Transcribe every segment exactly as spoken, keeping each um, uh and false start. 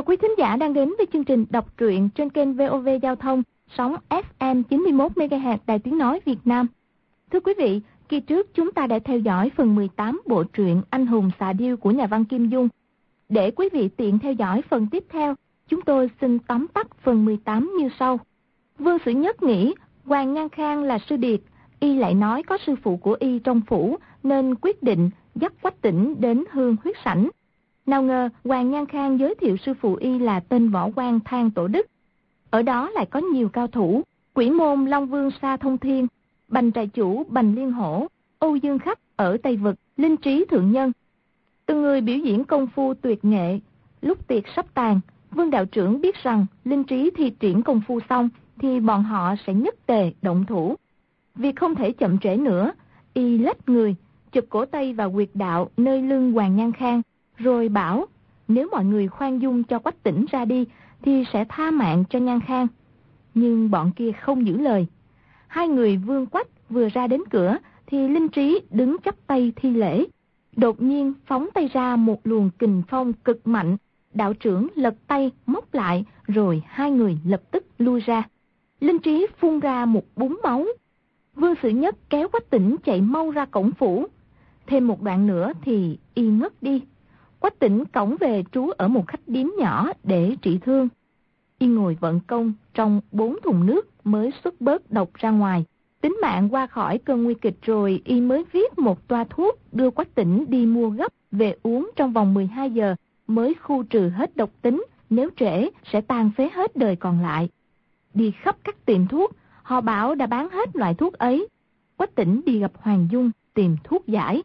quý thính giả đang đến với chương trình đọc truyện trên kênh vê o vê Giao thông, sóng ép em chín mươi mốt mê ga héc Đài Tiếng Nói Việt Nam. Thưa quý vị, kỳ trước chúng ta đã theo dõi phần mười tám bộ truyện Anh hùng xạ điêu của nhà văn Kim Dung. Để quý vị tiện theo dõi phần tiếp theo, chúng tôi xin tóm tắt phần mười tám như sau. Vương Sử Nhất nghĩ Hoàng Nhan Khang là sư điệt, y lại nói có sư phụ của y trong phủ nên quyết định dắt Quách Tĩnh đến Hương Huyết Sảnh. Nào ngờ Hoàng Nhan Khang giới thiệu sư phụ y là tên võ quan Thang Tổ Đức. Ở đó lại có nhiều cao thủ, Quỷ Môn Long Vương Sa Thông Thiên, Bành Trại Chủ Bành Liên Hổ, Âu Dương Khắc ở Tây Vực, Linh Trí Thượng Nhân. Từng người biểu diễn công phu tuyệt nghệ. Lúc tiệc sắp tàn, Vương đạo trưởng biết rằng Linh Trí thi triển công phu xong thì bọn họ sẽ nhất tề động thủ. Vì không thể chậm trễ nữa, y lách người, chụp cổ tay vào huyệt đạo nơi lưng Hoàng Nhan Khang, rồi bảo nếu mọi người khoan dung cho Quách Tĩnh ra đi thì sẽ tha mạng cho Nhan Khang. Nhưng bọn kia không giữ lời. Hai người Vương Quách vừa ra đến cửa thì Linh Trí đứng chắp tay thi lễ. Đột nhiên phóng tay ra một luồng kình phong cực mạnh, đạo trưởng lật tay móc lại, rồi hai người lập tức lui ra. Linh Trí phun ra một búng máu. Vương Sử Nhất kéo Quách Tĩnh chạy mau ra cổng phủ. Thêm một đoạn nữa thì y ngất đi. Quách Tĩnh cõng về trú ở một khách điếm nhỏ để trị thương. Y ngồi vận công trong bốn thùng nước mới xuất bớt độc ra ngoài. Tính mạng qua khỏi cơn nguy kịch rồi, y mới viết một toa thuốc đưa Quách Tĩnh đi mua gấp về uống trong vòng mười hai giờ mới khu trừ hết độc tính, nếu trễ sẽ tàn phế hết đời còn lại. Đi khắp các tiệm thuốc, họ bảo đã bán hết loại thuốc ấy. Quách Tĩnh đi gặp Hoàng Dung tìm thuốc giải.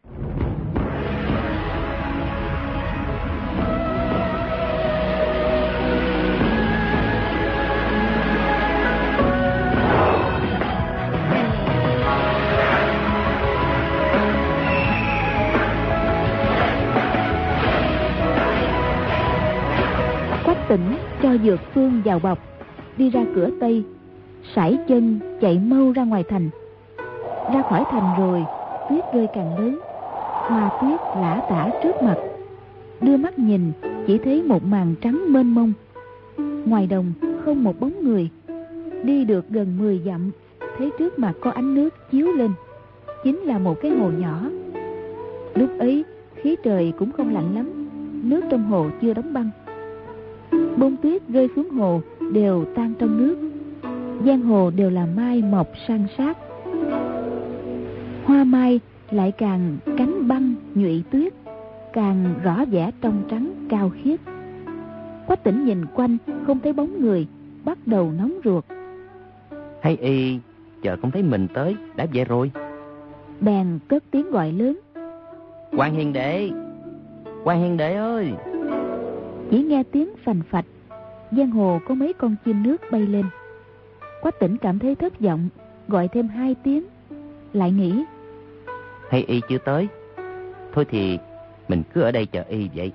Tĩnh cho dược phương vào bọc, đi ra cửa Tây, sải chân chạy mau ra ngoài thành. Ra khỏi thành rồi, tuyết rơi càng lớn, hoa tuyết lả tả trước mặt. Đưa mắt nhìn, chỉ thấy một màn trắng mênh mông. Ngoài đồng không một bóng người. Đi được gần mười dặm, thấy trước mặt có ánh nước chiếu lên, chính là một cái hồ nhỏ. Lúc ấy khí trời cũng không lạnh lắm, nước trong hồ chưa đóng băng. Bông tuyết rơi xuống hồ đều tan trong nước. Giang hồ đều là mai mọc san sát. Hoa mai lại càng cánh băng nhụy tuyết, càng rõ vẻ trong trắng cao khiết. Quách Tĩnh nhìn quanh không thấy bóng người, bắt đầu nóng ruột. Hay y chờ không thấy mình tới đã về rồi. Bèn cất tiếng gọi lớn. Quan hiền đệ, Quan hiền đệ ơi. Chỉ nghe tiếng phành phạch, giang hồ có mấy con chim nước bay lên. Quách Tĩnh cảm thấy thất vọng, gọi thêm hai tiếng, lại nghĩ hay y chưa tới, thôi thì mình cứ ở đây chờ y vậy.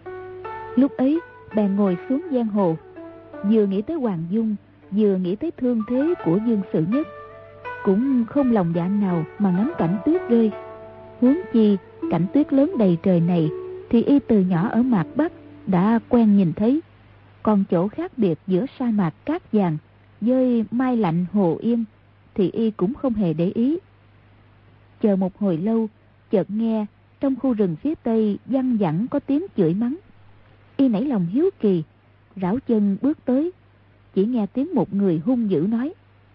Lúc ấy bèn ngồi xuống giang hồ, vừa nghĩ tới Hoàng Dung, vừa nghĩ tới thương thế của Vương Sử Nhất. Cũng không lòng dạ nào mà ngắm cảnh tuyết rơi. Huống chi cảnh tuyết lớn đầy trời này thì y từ nhỏ ở mạc Bắc đã quen nhìn thấy. Còn chỗ khác biệt giữa sa mạc cát vàng với mai lạnh hồ yên thì y cũng không hề để ý. Chờ một hồi lâu, chợt nghe trong khu rừng phía tây văng vẳng có tiếng chửi mắng. Y nảy lòng hiếu kỳ, rảo chân bước tới, chỉ nghe tiếng một người hung dữ nói: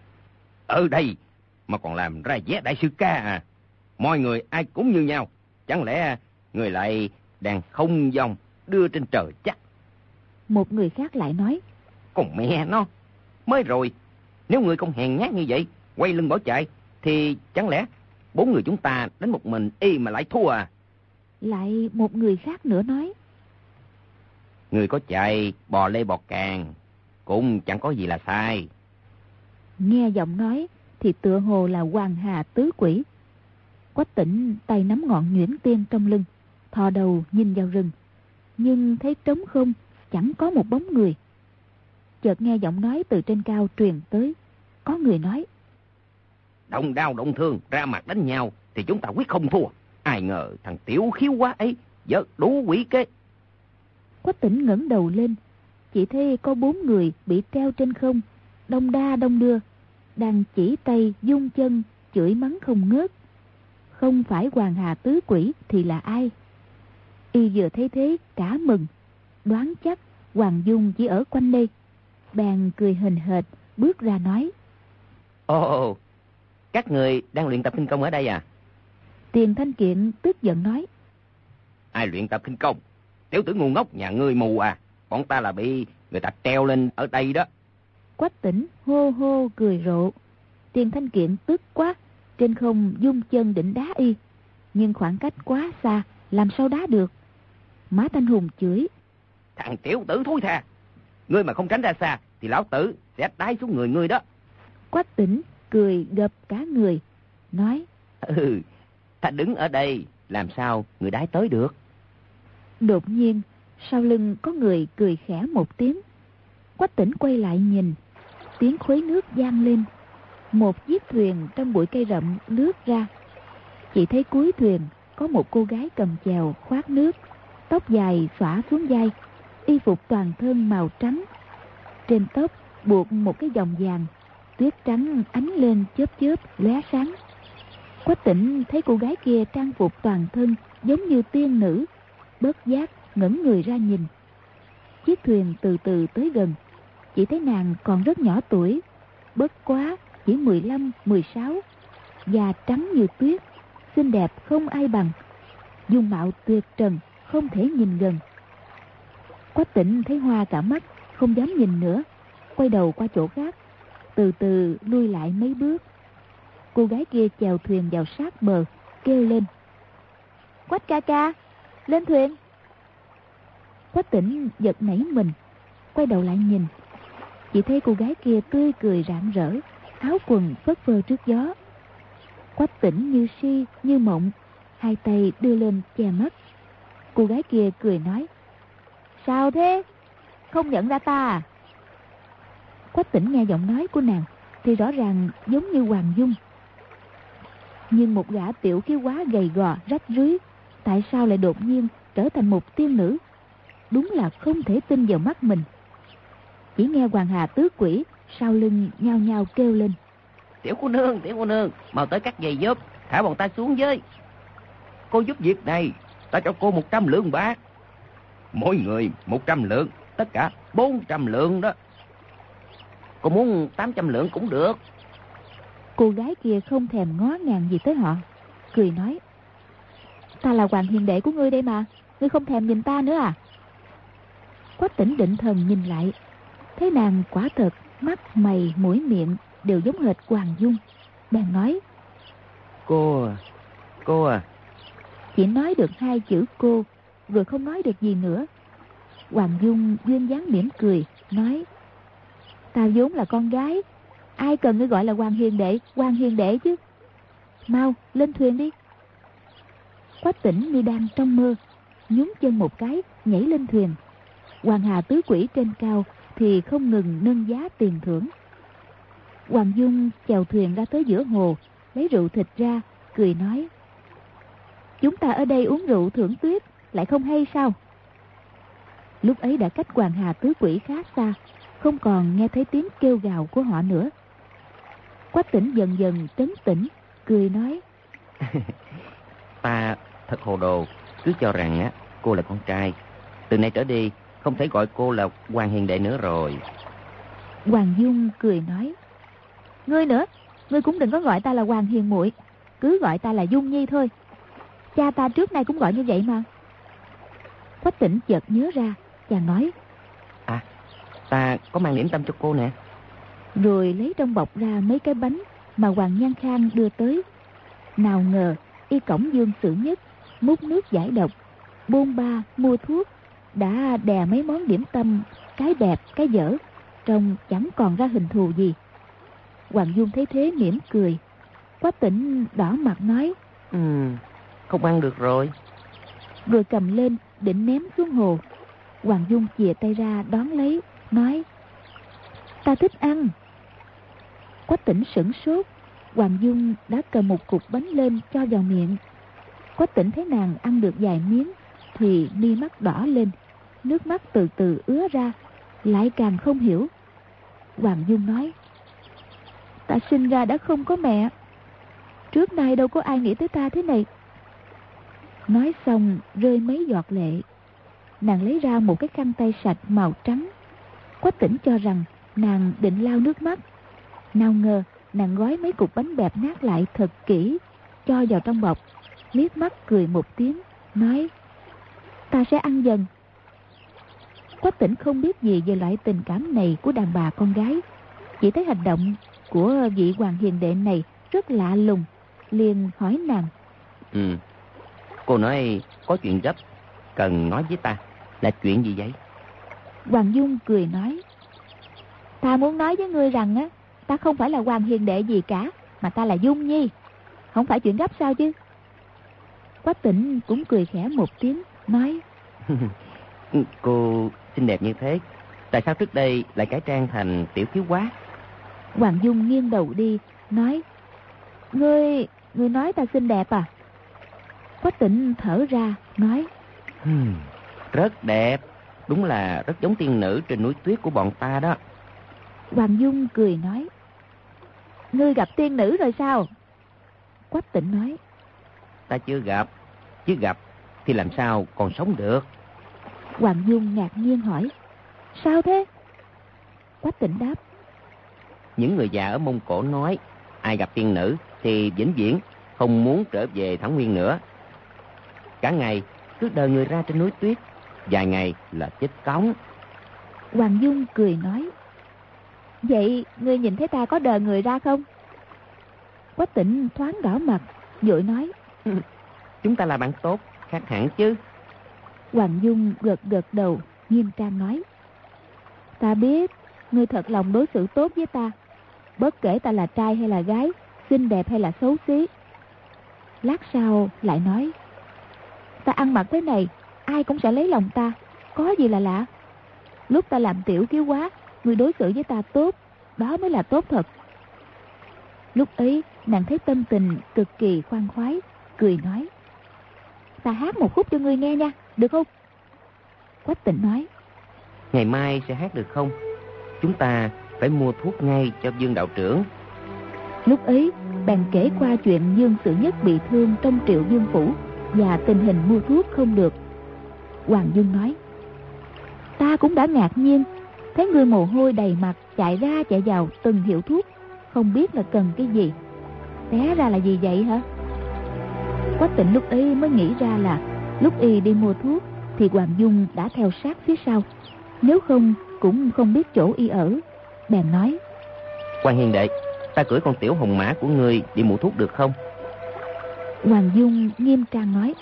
Ở đây mà còn làm ra vẻ đại sư ca à? Mọi người ai cũng như nhau, chẳng lẽ người lại đang không dòng đưa trên trời chắc? Một người khác lại nói: Còn mẹ nó, mới rồi, nếu người không hèn nhát như vậy, quay lưng bỏ chạy, thì chẳng lẽ bốn người chúng ta đánh một mình y mà lại thua à? Lại một người khác nữa nói: Người có chạy bò lê bò càng cũng chẳng có gì là sai. Nghe giọng nói thì tựa hồ là Hoàng Hà tứ quỷ. Quách Tĩnh tay nắm ngọn nhuyễn tiên trong lưng, thò đầu nhìn vào rừng, nhưng thấy trống không, chẳng có một bóng người. Chợt nghe giọng nói từ trên cao truyền tới, có người nói: Động đao động thương ra mặt đánh nhau thì chúng ta quyết không thua. Ai ngờ thằng tiểu khiếu quá ấy vớ đủ quỷ kế. Quách Tĩnh ngẩng đầu lên, chỉ thấy có bốn người bị treo trên không, đông đa đông đưa, đang chỉ tay dung chân, chửi mắng không ngớt. Không phải Hoàng Hà tứ quỷ thì là ai? Y vừa thấy thế cả mừng, đoán chắc Hoàng Dung chỉ ở quanh đây, bèn cười hình hệt bước ra nói: Ồ, các người đang luyện tập khinh công ở đây à? Tiền Thanh Kiện tức giận nói: Ai luyện tập khinh công? Tiểu tử ngu ngốc nhà ngươi mù à? Bọn ta là bị người ta treo lên ở đây đó. Quách Tỉnh hô hô cười rộ. Tiền Thanh Kiện tức quá, trên không dung chân định đá y, nhưng khoảng cách quá xa, làm sao đá được. Mã Thanh Hùng chửi: Thằng tiểu tử thối tha, ngươi mà không tránh ra xa thì lão tử sẽ đái xuống người ngươi đó. Quách Tỉnh cười gập cả người, nói: Ừ, ta đứng ở đây làm sao người đái tới được. Đột nhiên sau lưng có người cười khẽ một tiếng. Quách Tỉnh quay lại nhìn, tiếng khuấy nước vang lên. Một chiếc thuyền trong bụi cây rậm lướt ra. Chỉ thấy cuối thuyền có một cô gái cầm chèo khoác nước, tóc dài xõa xuống vai, y phục toàn thân màu trắng. Trên tóc buộc một cái vòng vàng, tuyết trắng ánh lên chớp chớp lóe sáng. Quách Tỉnh thấy cô gái kia trang phục toàn thân giống như tiên nữ, bất giác ngẩng người ra nhìn. Chiếc thuyền từ từ tới gần, chỉ thấy nàng còn rất nhỏ tuổi, bất quá chỉ mười lăm mười sáu, da trắng như tuyết, xinh đẹp không ai bằng, dung mạo tuyệt trần, không thể nhìn gần. Quách Tỉnh thấy hoa cả mắt, không dám nhìn nữa, quay đầu qua chỗ khác, từ từ lui lại mấy bước. Cô gái kia chèo thuyền vào sát bờ, kêu lên: Quách ca ca, lên thuyền. Quách Tỉnh giật nảy mình, quay đầu lại nhìn, chỉ thấy cô gái kia tươi cười rạng rỡ, áo quần phất phơ trước gió. Quách Tỉnh như si như mộng, hai tay đưa lên che mắt. Cô gái kia cười nói: Sao thế, không nhận ra ta à? Quách Tỉnh nghe giọng nói của nàng thì rõ ràng giống như Hoàng Dung, nhưng một gã tiểu khí quá gầy gò rách rưới, tại sao lại đột nhiên trở thành một tiên nữ? Đúng là không thể tin vào mắt mình. Chỉ nghe Hoàng Hà tứ quỷ sau lưng nhao nhao kêu lên: Tiểu cô nương, tiểu cô nương, mau tới cắt giày giúp, thả bọn ta xuống với. Cô giúp việc này, ta cho cô một trăm lượng bạc. Mỗi người một trăm lượng, tất cả bốn trăm lượng đó. Cô muốn tám trăm lượng cũng được. Cô gái kia không thèm ngó ngàng gì tới họ, cười nói: Ta là Hoàng hiền đệ của ngươi đây mà, ngươi không thèm nhìn ta nữa à? Quách Tỉnh định thần nhìn lại, thấy nàng quả thật mắt mày mũi miệng đều giống hệt Hoàng Dung, bèn nói: Cô, cô à. Chỉ nói được hai chữ cô, rồi không nói được gì nữa. Hoàng Dung duyên dáng mỉm cười, nói: Ta vốn là con gái, ai cần ngươi gọi là Hoàng hiền đệ, Hoàng hiền đệ chứ. Mau lên thuyền đi. Quách Tỉnh như đang trong mơ, nhún chân một cái nhảy lên thuyền. Hoàng Hà tứ quỷ trên cao thì không ngừng nâng giá tiền thưởng. Hoàng Dung chèo thuyền ra tới giữa hồ, lấy rượu thịt ra, cười nói: Chúng ta ở đây uống rượu thưởng tuyết, lại không hay sao? Lúc ấy đã cách Hoàng Hà tứ quỷ khá xa, không còn nghe thấy tiếng kêu gào của họ nữa. Quách Tỉnh dần dần trấn tĩnh, cười nói: Ta thật hồ đồ, cứ cho rằng á cô là con trai. Từ nay trở đi không thể gọi cô là Hoàng hiền đệ nữa rồi. Hoàng Dung cười nói: Ngươi nữa, ngươi cũng đừng có gọi ta là Hoàng hiền muội, cứ gọi ta là Dung Nhi thôi. Cha ta trước nay cũng gọi như vậy mà. Quách Tỉnh chợt nhớ ra, chàng nói: À, ta có mang điểm tâm cho cô nè. Rồi lấy trong bọc ra mấy cái bánh mà Hoàng Nhan Khang đưa tới. Nào ngờ y cổng Dương Sử Nhất múc nước giải độc, bôn ba mua thuốc, đã đè mấy món điểm tâm, cái đẹp cái dở, trông chẳng còn ra hình thù gì. Hoàng Dung thấy thế mỉm cười. Quách Tỉnh đỏ mặt nói: Ừ, không ăn được rồi. Rồi cầm lên định ném xuống hồ. Hoàng Dung chìa tay ra đón lấy, nói: Ta thích ăn. Quách Tỉnh sửng sốt. Hoàng Dung đã cầm một cục bánh lên cho vào miệng. Quách Tỉnh thấy nàng ăn được vài miếng thì mi mắt đỏ lên, nước mắt từ từ ứa ra, lại càng không hiểu. Hoàng Dung nói: Ta sinh ra đã không có mẹ, trước nay đâu có ai nghĩ tới ta thế này. Nói xong rơi mấy giọt lệ. Nàng lấy ra một cái khăn tay sạch màu trắng. Quách Tĩnh cho rằng nàng định lau nước mắt, nào ngờ nàng gói mấy cục bánh bẹp nát lại thật kỹ, cho vào trong bọc, liếc mắt cười một tiếng, nói: Ta sẽ ăn dần. Quách Tĩnh không biết gì về loại tình cảm này của đàn bà con gái, chỉ thấy hành động của vị hoàng hiền đệ này rất lạ lùng, liền hỏi nàng: Ừ, cô nói có chuyện gấp cần nói với ta, là chuyện gì vậy? Hoàng Dung cười nói: Ta muốn nói với ngươi rằng á, ta không phải là hoàng hiền đệ gì cả, mà ta là Dung Nhi. Không phải chuyện gấp sao chứ? Quách Tĩnh cũng cười khẽ một tiếng, nói: Cô xinh đẹp như thế, tại sao trước đây lại cải trang thành tiểu thiếu quá? Hoàng Dung nghiêng đầu đi, nói: Ngươi, ngươi nói ta xinh đẹp à? Quách Tĩnh thở ra, nói: hmm, Rất đẹp, đúng là rất giống tiên nữ trên núi tuyết của bọn ta đó. Hoàng Dung cười nói: Ngươi gặp tiên nữ rồi sao? Quách Tĩnh nói: Ta chưa gặp, chứ gặp thì làm sao còn sống được. Hoàng Dung ngạc nhiên hỏi: Sao thế? Quách Tĩnh đáp: Những người già ở Mông Cổ nói, ai gặp tiên nữ thì vĩnh viễn không muốn trở về Thảo Nguyên nữa. Cả ngày cứ đờ người ra trên núi tuyết, vài ngày là chết cóng. Hoàng Dung cười nói: Vậy ngươi nhìn thấy ta có đờ người ra không? Quách Tĩnh thoáng đỏ mặt, vội nói: Chúng ta là bạn tốt, khác hẳn chứ. Hoàng Dung gật gật đầu, nghiêm trang nói: Ta biết ngươi thật lòng đối xử tốt với ta, bất kể ta là trai hay là gái, xinh đẹp hay là xấu xí. Lát sau lại nói: Ta ăn mặc thế này, ai cũng sẽ lấy lòng ta, có gì là lạ. Lúc ta làm tiểu kiếu quá, ngươi đối xử với ta tốt, đó mới là tốt thật. Lúc ấy nàng thấy tâm tình cực kỳ khoan khoái, cười nói: Ta hát một khúc cho ngươi nghe nha, được không? Quách Tĩnh nói: Ngày mai sẽ hát được không? Chúng ta phải mua thuốc ngay cho Dương đạo trưởng. Lúc ấy bèn kể qua chuyện Dương Sự Nhất bị thương trong Triệu Dương phủ và tình hình mua thuốc không được. Hoàng Dung nói: Ta cũng đã ngạc nhiên, thấy người mồ hôi đầy mặt chạy ra chạy vào từng hiệu thuốc, không biết là cần cái gì. Té ra là gì vậy hả? Quách Tĩnh lúc ấy mới nghĩ ra là lúc y đi mua thuốc thì Hoàng Dung đã theo sát phía sau, nếu không cũng không biết chỗ y ở. Bèn nói: Quan hiền đệ, ta cưỡi con tiểu hồng mã của ngươi đi mua thuốc được không? Hoàng Dung nghiêm trang nói: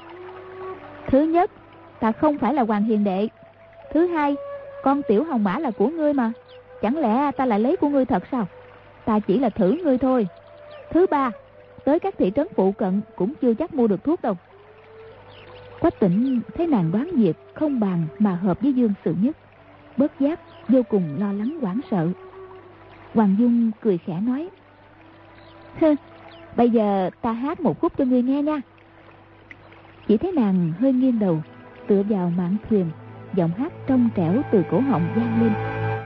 Thứ nhất, ta không phải là hoàng hiền đệ. Thứ hai, con tiểu hồng mã là của ngươi mà, chẳng lẽ ta lại lấy của ngươi thật sao? Ta chỉ là thử ngươi thôi. Thứ ba, tới các thị trấn phụ cận cũng chưa chắc mua được thuốc đâu. Quách Tĩnh thấy nàng đoán việc không bàn mà hợp với Dương Sự Nhất, bất giác vô cùng lo lắng hoảng sợ. Hoàng Dung cười khẽ nói: Hừ, bây giờ ta hát một khúc cho ngươi nghe nha. Chỉ thấy nàng hơi nghiêng đầu, tựa vào mạn thuyền, giọng hát trong trẻo từ cổ họng vang lên.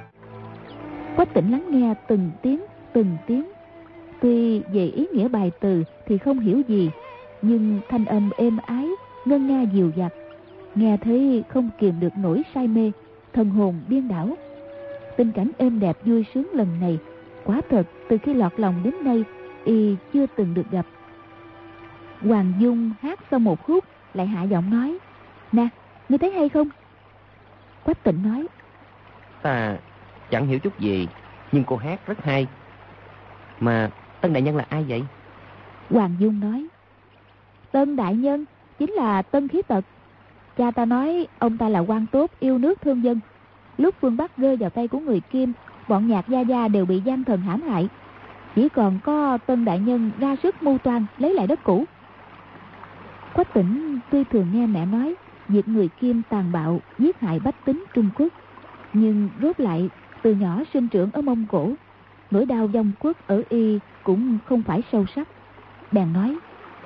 Quách Tĩnh lắng nghe từng tiếng từng tiếng, tuy về ý nghĩa bài từ thì không hiểu gì, nhưng thanh âm êm ái, ngân nga dịu dặt, nghe thấy không kìm được nỗi say mê, thần hồn điên đảo. Tình cảnh êm đẹp vui sướng lần này, quả thật từ khi lọt lòng đến nay y chưa từng được gặp. Hoàng Dung hát xong một khúc lại hạ giọng nói: Nè, ngươi thấy hay không? Quách Tĩnh nói: Ta chẳng hiểu chút gì, nhưng cô hát rất hay. Mà Tân đại nhân là ai vậy? Hoàng Dung nói: Tân đại nhân chính là Tân Khí Tật. Cha ta nói ông ta là quan tốt, yêu nước thương dân. Lúc phương Bắc rơi vào tay của người Kim, bọn Nhạc Gia Gia đều bị giam thần hãm hại, chỉ còn có Tân đại nhân ra sức mưu toan lấy lại đất cũ. Quách Tĩnh tuy thường nghe mẹ nói việc người Kim tàn bạo giết hại bách tính Trung Quốc, nhưng rốt lại từ nhỏ sinh trưởng ở Mông Cổ, nỗi đau vong quốc ở y cũng không phải sâu sắc. Bèn nói: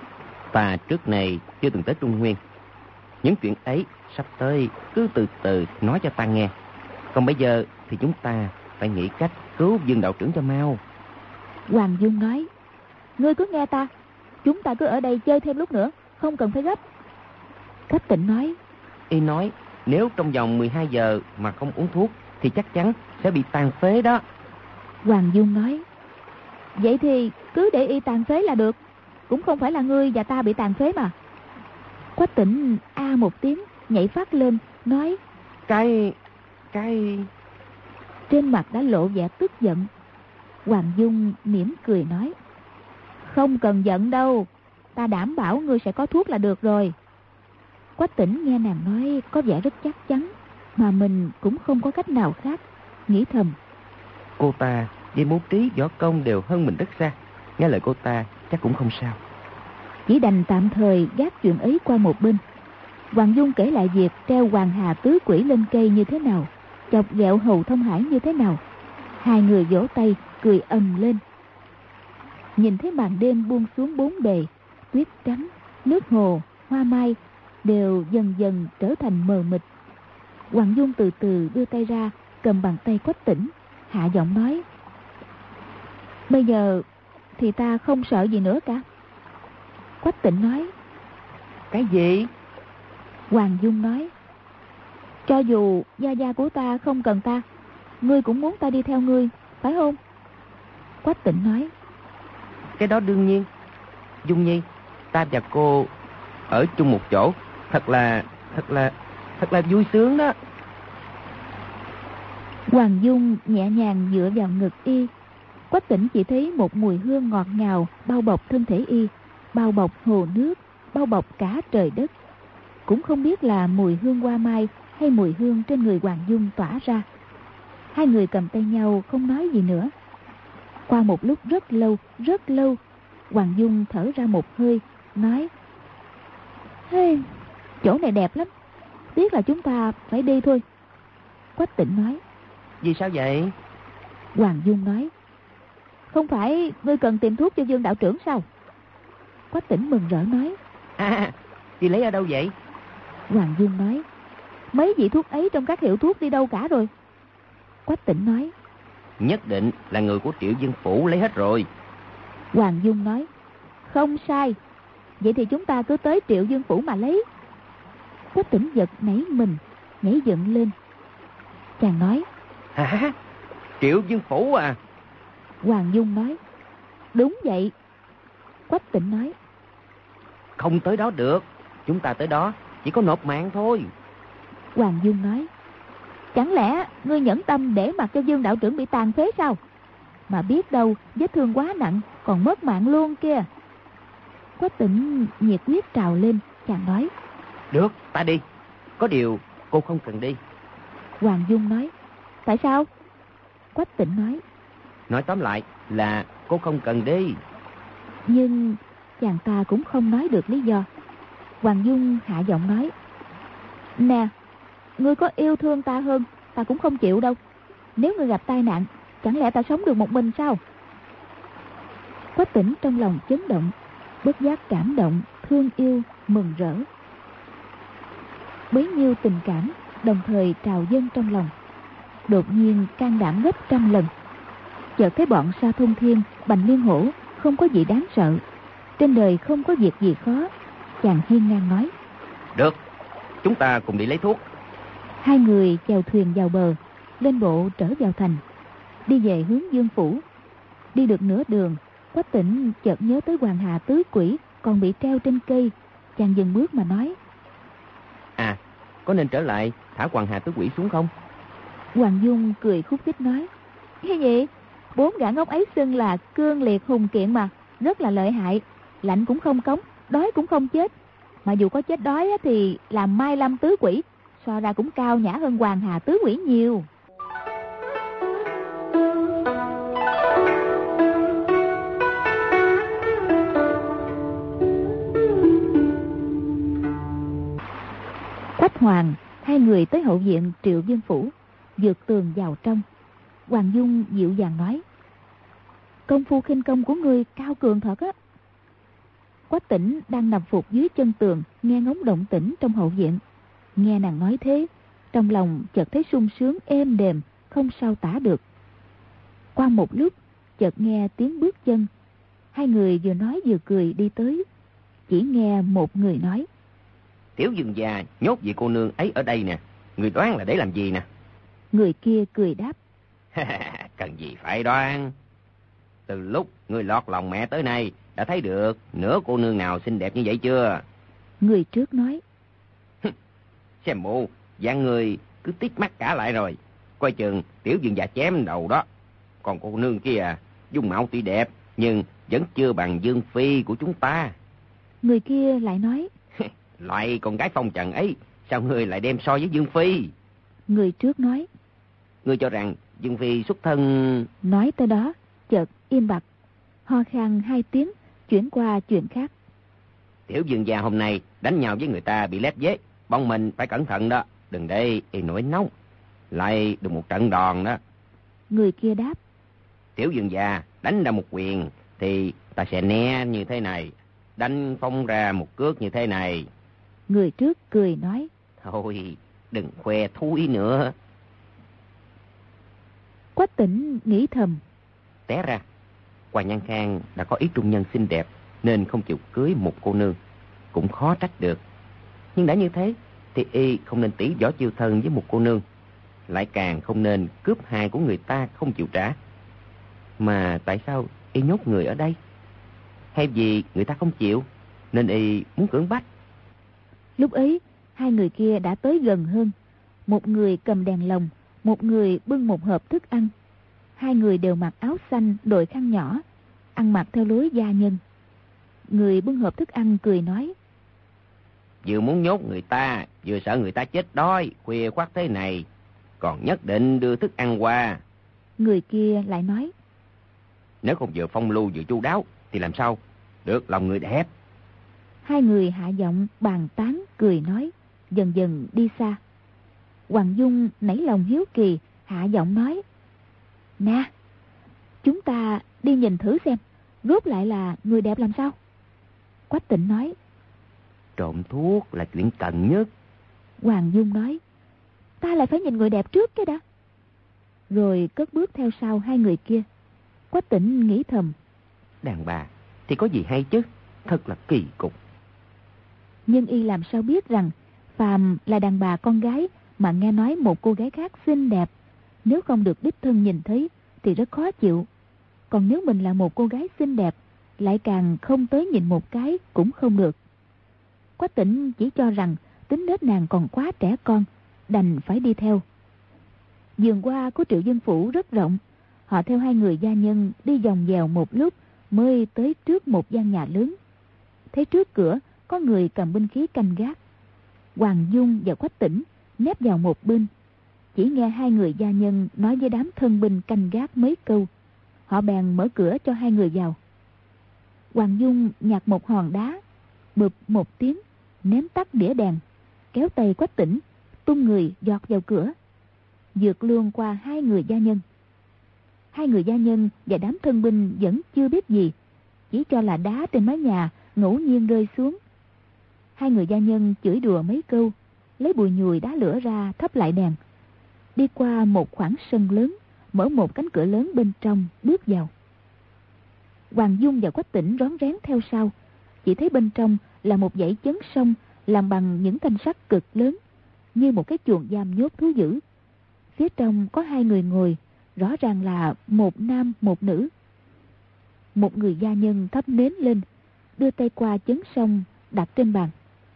Ta trước này chưa từng tới Trung Nguyên, những chuyện ấy sắp tới cứ từ từ nói cho ta nghe. Còn bây giờ thì chúng ta phải nghĩ cách cứu Dương đạo trưởng cho mau. Hoàng Dung nói, ngươi cứ nghe ta, chúng ta cứ ở đây chơi thêm lúc nữa, không cần phải gấp. Quách Tĩnh nói, Y nói nếu trong vòng mười hai giờ mà không uống thuốc thì chắc chắn sẽ bị tàn phế đó. Hoàng Dung nói, vậy thì cứ để Y tàn phế là được, cũng không phải là ngươi và ta bị tàn phế mà. Quách Tĩnh a một tiếng, nhảy phát lên, nói, Cái... cái... Trên mặt đã lộ vẻ tức giận. Hoàng Dung mỉm cười nói, không cần giận đâu, ta đảm bảo ngươi sẽ có thuốc là được rồi. Quách Tĩnh nghe nàng nói có vẻ rất chắc chắn, mà mình cũng không có cách nào khác, nghĩ thầm, cô ta về mưu trí võ công đều hơn mình rất xa, nghe lời cô ta chắc cũng không sao. Chỉ đành tạm thời gác chuyện ấy qua một bên. Hoàng Dung kể lại việc treo Hoàng Hà tứ quỷ lên cây như thế nào, chọc ghẹo Hầu Thông Hải như thế nào. Hai người vỗ tay cười ầm lên. Nhìn thấy màn đêm buông xuống bốn bề, tuyết trắng, nước hồ, hoa mai đều dần dần trở thành mờ mịt. Hoàng Dung từ từ đưa tay ra, cầm bàn tay Quách Tĩnh, hạ giọng nói, bây giờ thì ta không sợ gì nữa cả. Quách Tĩnh nói, cái gì? Hoàng Dung nói, cho dù gia gia của ta không cần ta, ngươi cũng muốn ta đi theo ngươi, phải không? Quách Tĩnh nói, cái đó đương nhiên. Dung Nhi, ta và cô ở chung một chỗ, thật là, thật là, thật là vui sướng đó. Hoàng Dung nhẹ nhàng dựa vào ngực Y. Quách Tĩnh chỉ thấy một mùi hương ngọt ngào bao bọc thân thể Y, bao bọc hồ nước, bao bọc cả trời đất. Cũng không biết là mùi hương hoa mai hay mùi hương trên người Hoàng Dung tỏa ra. Hai người cầm tay nhau không nói gì nữa. Qua một lúc rất lâu, rất lâu, Hoàng Dung thở ra một hơi, nói, hey, chỗ này đẹp lắm, tiếc là chúng ta phải đi thôi. Quách Tĩnh nói, vì sao vậy? Hoàng Dung nói, không phải ngươi cần tìm thuốc cho Dương đạo trưởng sao? Quách Tĩnh mừng rỡ nói, À, chị lấy ở đâu vậy? Hoàng Dung nói, mấy vị thuốc ấy trong các hiệu thuốc đi đâu cả rồi? Quách Tĩnh nói, nhất định là người của Triệu Dương Phủ lấy hết rồi. Hoàng Dung nói, không sai, vậy thì chúng ta cứ tới Triệu Dương Phủ mà lấy. Quách Tĩnh giật nảy mình, nhảy dựng lên. Chàng nói, Hả? Triệu Dương Phủ à? Hoàng Dung nói, đúng vậy. Quách Tĩnh nói, không tới đó được, chúng ta tới đó chỉ có nộp mạng thôi. Hoàng Dung nói, chẳng lẽ ngươi nhẫn tâm để mặc cho Dương đạo trưởng bị tàn phế sao? Mà biết đâu vết thương quá nặng, còn mất mạng luôn kia. Quách Tĩnh nhiệt huyết trào lên, chàng nói, được, ta đi. Có điều cô không cần đi. Hoàng Dung nói, tại sao? Quách Tĩnh nói, nói tóm lại là cô không cần đi. Nhưng chàng ta cũng không nói được lý do. Hoàng Dung hạ giọng nói, nè, ngươi có yêu thương ta hơn, ta cũng không chịu đâu. Nếu ngươi gặp tai nạn, chẳng lẽ ta sống được một mình sao? Quách Tĩnh trong lòng chấn động, bất giác cảm động, thương yêu, mừng rỡ. Bấy nhiêu tình cảm đồng thời trào dâng trong lòng, đột nhiên can đảm gấp trăm lần. Chợt thấy bọn Sa Thông Thiên, Bành Liên Hổ không có gì đáng sợ, trên đời không có việc gì khó. Chàng hiên ngang nói, được, chúng ta cùng đi lấy thuốc. Hai người chèo thuyền vào bờ, lên bộ trở vào thành, đi về hướng Dương Phủ. Đi được nửa đường, Quách Tĩnh chợt nhớ tới Hoàng Hà tứ quỷ còn bị treo trên cây. Chàng dừng bước mà nói, À, có nên trở lại thả Hoàng Hà tứ quỷ xuống không? Hoàng Dung cười khúc khích nói, cái gì? Bốn gã ngốc ấy xưng là cương liệt hùng kiện mà, rất là lợi hại, lạnh cũng không cống, đói cũng không chết. Mà dù có chết đói thì làm Mai Lâm tứ quỷ so ra cũng cao nhã hơn Hoàng Hà tứ quỷ nhiều. Quách Hoàng, hai người tới hậu viện Triệu Dương Phủ, vượt tường vào trong. Hoàng Dung dịu dàng nói, công phu khinh công của ngươi cao cường thật á. Quách Tĩnh đang nằm phục dưới chân tường, nghe ngóng động tĩnh trong hậu viện. Nghe nàng nói thế, trong lòng chợt thấy sung sướng êm đềm, không sao tả được. Qua một lúc, chợt nghe tiếng bước chân. Hai người vừa nói vừa cười đi tới. Chỉ nghe một người nói: Tiểu Dương gia nhốt vị cô nương ấy ở đây nè, người đoán là để làm gì nè? Người kia cười đáp: Cần gì phải đoán. Từ lúc người lọt lòng mẹ tới nay, đã thấy được nửa cô nương nào xinh đẹp như vậy chưa? Người trước nói: Xem bộ, dạng người cứ tít mắt cả lại rồi. Coi chừng Tiểu Dương gia chém đầu đó. Còn cô nương kia, dung mạo tuy đẹp, nhưng vẫn chưa bằng Dương Phi của chúng ta. Người kia lại nói: Loại con gái phong trần ấy, sao ngươi lại đem so với Dương Phi? Người trước nói: Ngươi cho rằng Dương Phi xuất thân... Nói tới đó, chợt im bặt, ho khan hai tiếng, chuyển qua chuyện khác. Tiểu Dương gia hôm nay đánh nhau với người ta bị lép vế, bọn mình phải cẩn thận đó, đừng để y nổi nóng, lại được một trận đòn đó. Người kia đáp: Tiểu Dương gia đánh ra một quyền thì ta sẽ né như thế này, đánh phong ra một cước như thế này. Người trước cười nói: Thôi, đừng khoe thúi nữa. Quách Tĩnh nghĩ thầm: Té ra, Hoàng Nhan Khang đã có ý trung nhân xinh đẹp, nên không chịu cưới một cô nương, cũng khó trách được. Nhưng đã như thế, thì y không nên tỉ võ chiêu thân với một cô nương, lại càng không nên cướp hài của người ta không chịu trả. Mà tại sao y nhốt người ở đây? Hay vì người ta không chịu, nên y muốn cưỡng bách? Lúc ấy, hai người kia đã tới gần hơn. Một người cầm đèn lồng, một người bưng một hộp thức ăn. Hai người đều mặc áo xanh, đội khăn nhỏ, ăn mặc theo lối gia nhân. Người bưng hộp thức ăn cười nói: Vừa muốn nhốt người ta, vừa sợ người ta chết đói, khuya khoắt thế này, còn nhất định đưa thức ăn qua. Người kia lại nói: Nếu không vừa phong lưu vừa chu đáo, thì làm sao được lòng người đẹp? Hai người hạ giọng bàn tán cười nói, dần dần đi xa. Hoàng Dung nảy lòng hiếu kỳ, hạ giọng nói: Nè, chúng ta đi nhìn thử xem, rốt lại là người đẹp làm sao? Quách Tĩnh nói: Trộm thuốc là chuyện cần nhất. Hoàng Dung nói: Ta lại phải nhìn người đẹp trước cái đã. Rồi cất bước theo sau hai người kia. Quách Tĩnh nghĩ thầm: Đàn bà thì có gì hay chứ, thật là kỳ cục. Nhưng y làm sao biết rằng phàm là đàn bà con gái mà nghe nói một cô gái khác xinh đẹp, nếu không được đích thân nhìn thấy thì rất khó chịu. Còn nếu mình là một cô gái xinh đẹp, lại càng không tới nhìn một cái cũng không được. Quách Tĩnh chỉ cho rằng tính nết nàng còn quá trẻ con, đành phải đi theo. Vườn hoa của Triệu Dân Phủ rất rộng. Họ theo hai người gia nhân đi vòng vèo một lúc mới tới trước một gian nhà lớn. Thấy trước cửa có người cầm binh khí canh gác. Hoàng Dung và Quách Tĩnh nép vào một bên, chỉ nghe hai người gia nhân nói với đám thân binh canh gác mấy câu. Họ bèn mở cửa cho hai người vào. Hoàng Dung nhặt một hòn đá, bụp một tiếng, ném tắt đĩa đèn, kéo tay Quách Tĩnh, tung người giọt vào cửa, vượt luôn qua hai người gia nhân. Hai người gia nhân và đám thân binh vẫn chưa biết gì, chỉ cho là đá trên mái nhà ngẫu nhiên rơi xuống. Hai người gia nhân chửi đùa mấy câu, lấy bùi nhùi đá lửa ra thắp lại đèn, đi qua một khoảng sân lớn, mở một cánh cửa lớn bên trong, bước vào. Hoàng Dung và Quách Tĩnh rón rén theo sau, chỉ thấy bên trong là một dãy chấn sông làm bằng những thanh sắt cực lớn, như một cái chuồng giam nhốt thú dữ. Phía trong có hai người ngồi, rõ ràng là một nam một nữ. Một người gia nhân thắp nến lên, đưa tay qua chấn sông đặt trên bàn.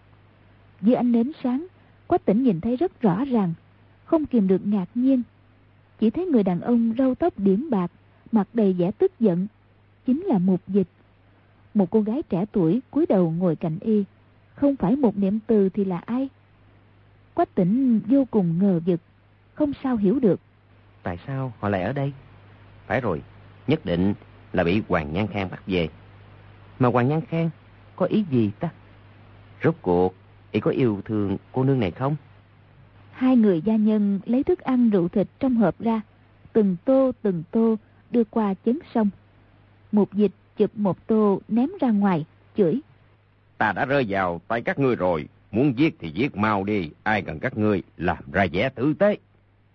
Dưới ánh nến sáng, Quách Tĩnh nhìn thấy rất rõ ràng, không kìm được ngạc nhiên. Chỉ thấy người đàn ông râu tóc điểm bạc, mặt đầy vẻ tức giận, chính là Mục Dịch. Một cô gái trẻ tuổi cúi đầu ngồi cạnh y, không phải Một Niệm Từ thì là ai? Quách Tĩnh vô cùng ngờ vực, không sao hiểu được. Tại sao họ lại ở đây? Phải rồi, nhất định là bị Hoàng Nhan Khang bắt về. Mà Hoàng Nhan Khang có ý gì ta? Rốt cuộc y có yêu thương cô nương này không? Hai người gia nhân lấy thức ăn rượu thịt trong hộp ra, từng tô từng tô đưa qua chấn sông. Mục Dịch chụp một tô ném ra ngoài, chửi: Ta đã rơi vào tay các ngươi rồi, muốn giết thì giết mau đi, ai cần các ngươi làm ra vẻ tử tế.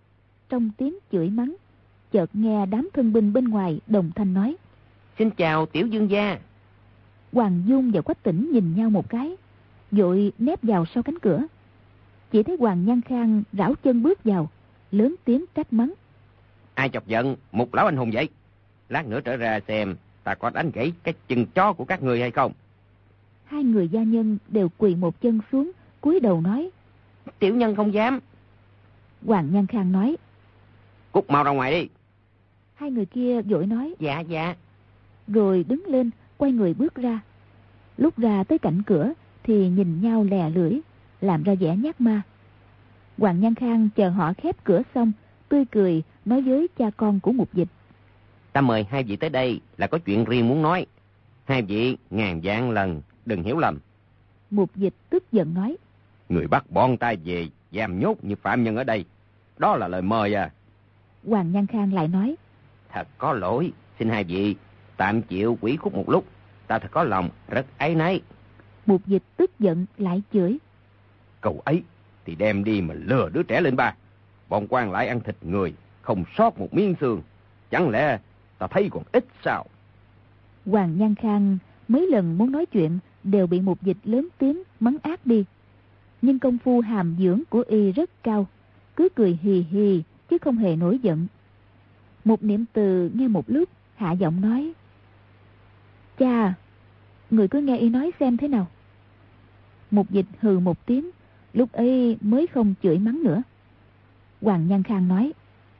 trong tiếng chửi mắng, chợt nghe đám thân binh bên ngoài đồng thanh nói: Xin chào tiểu dương gia. Hoàng Dung và Quách Tĩnh nhìn nhau một cái, vội nép vào sau cánh cửa. Chỉ thấy Hoàng Nhan Khang rảo chân bước vào, lớn tiếng trách mắng: Ai chọc giận một lão anh hùng vậy? Lát nữa trở ra xem ta có đánh gãy cái chân chó của các người hay không. Hai người gia nhân đều quỳ một chân xuống, cúi đầu nói: Tiểu nhân không dám. Hoàng Nhan Khang nói: Cút mau ra ngoài đi. Hai người kia vội nói: Dạ dạ. Rồi đứng lên quay người bước ra. Lúc ra tới cạnh cửa thì nhìn nhau lè lưỡi, làm ra vẻ nhát ma. Hoàng Nhan Khang chờ họ khép cửa xong, tươi cười nói với cha con của Mục Dịch: Ta mời hai vị tới đây là có chuyện riêng muốn nói. Hai vị ngàn vạn lần đừng hiểu lầm. Mục Dịch tức giận nói: Người bắt bọn ta về giam nhốt như phạm nhân ở đây, đó là lời mời à? Hoàng Nhan Khang lại nói: Thật có lỗi, xin hai vị tạm chịu quỷ khúc một lúc, ta thật có lòng rất áy náy. Mục Dịch tức giận lại chửi: Cậu ấy thì đem đi mà lừa đứa trẻ lên ba. Bọn quan lại ăn thịt người, không sót một miếng xương. Chẳng lẽ ta thấy còn ít sao? Hoàng Nhan Khang mấy lần muốn nói chuyện đều bị Mục Dịch lớn tiếng mắng ác đi. Nhưng công phu hàm dưỡng của y rất cao, cứ cười hì hì chứ không hề nổi giận. Một Niệm Từ nghe một lúc hạ giọng nói: Cha, người cứ nghe y nói xem thế nào. Mục Dịch hừ một tiếng, lúc ấy mới không chửi mắng nữa. Hoàng Nhan Khang nói: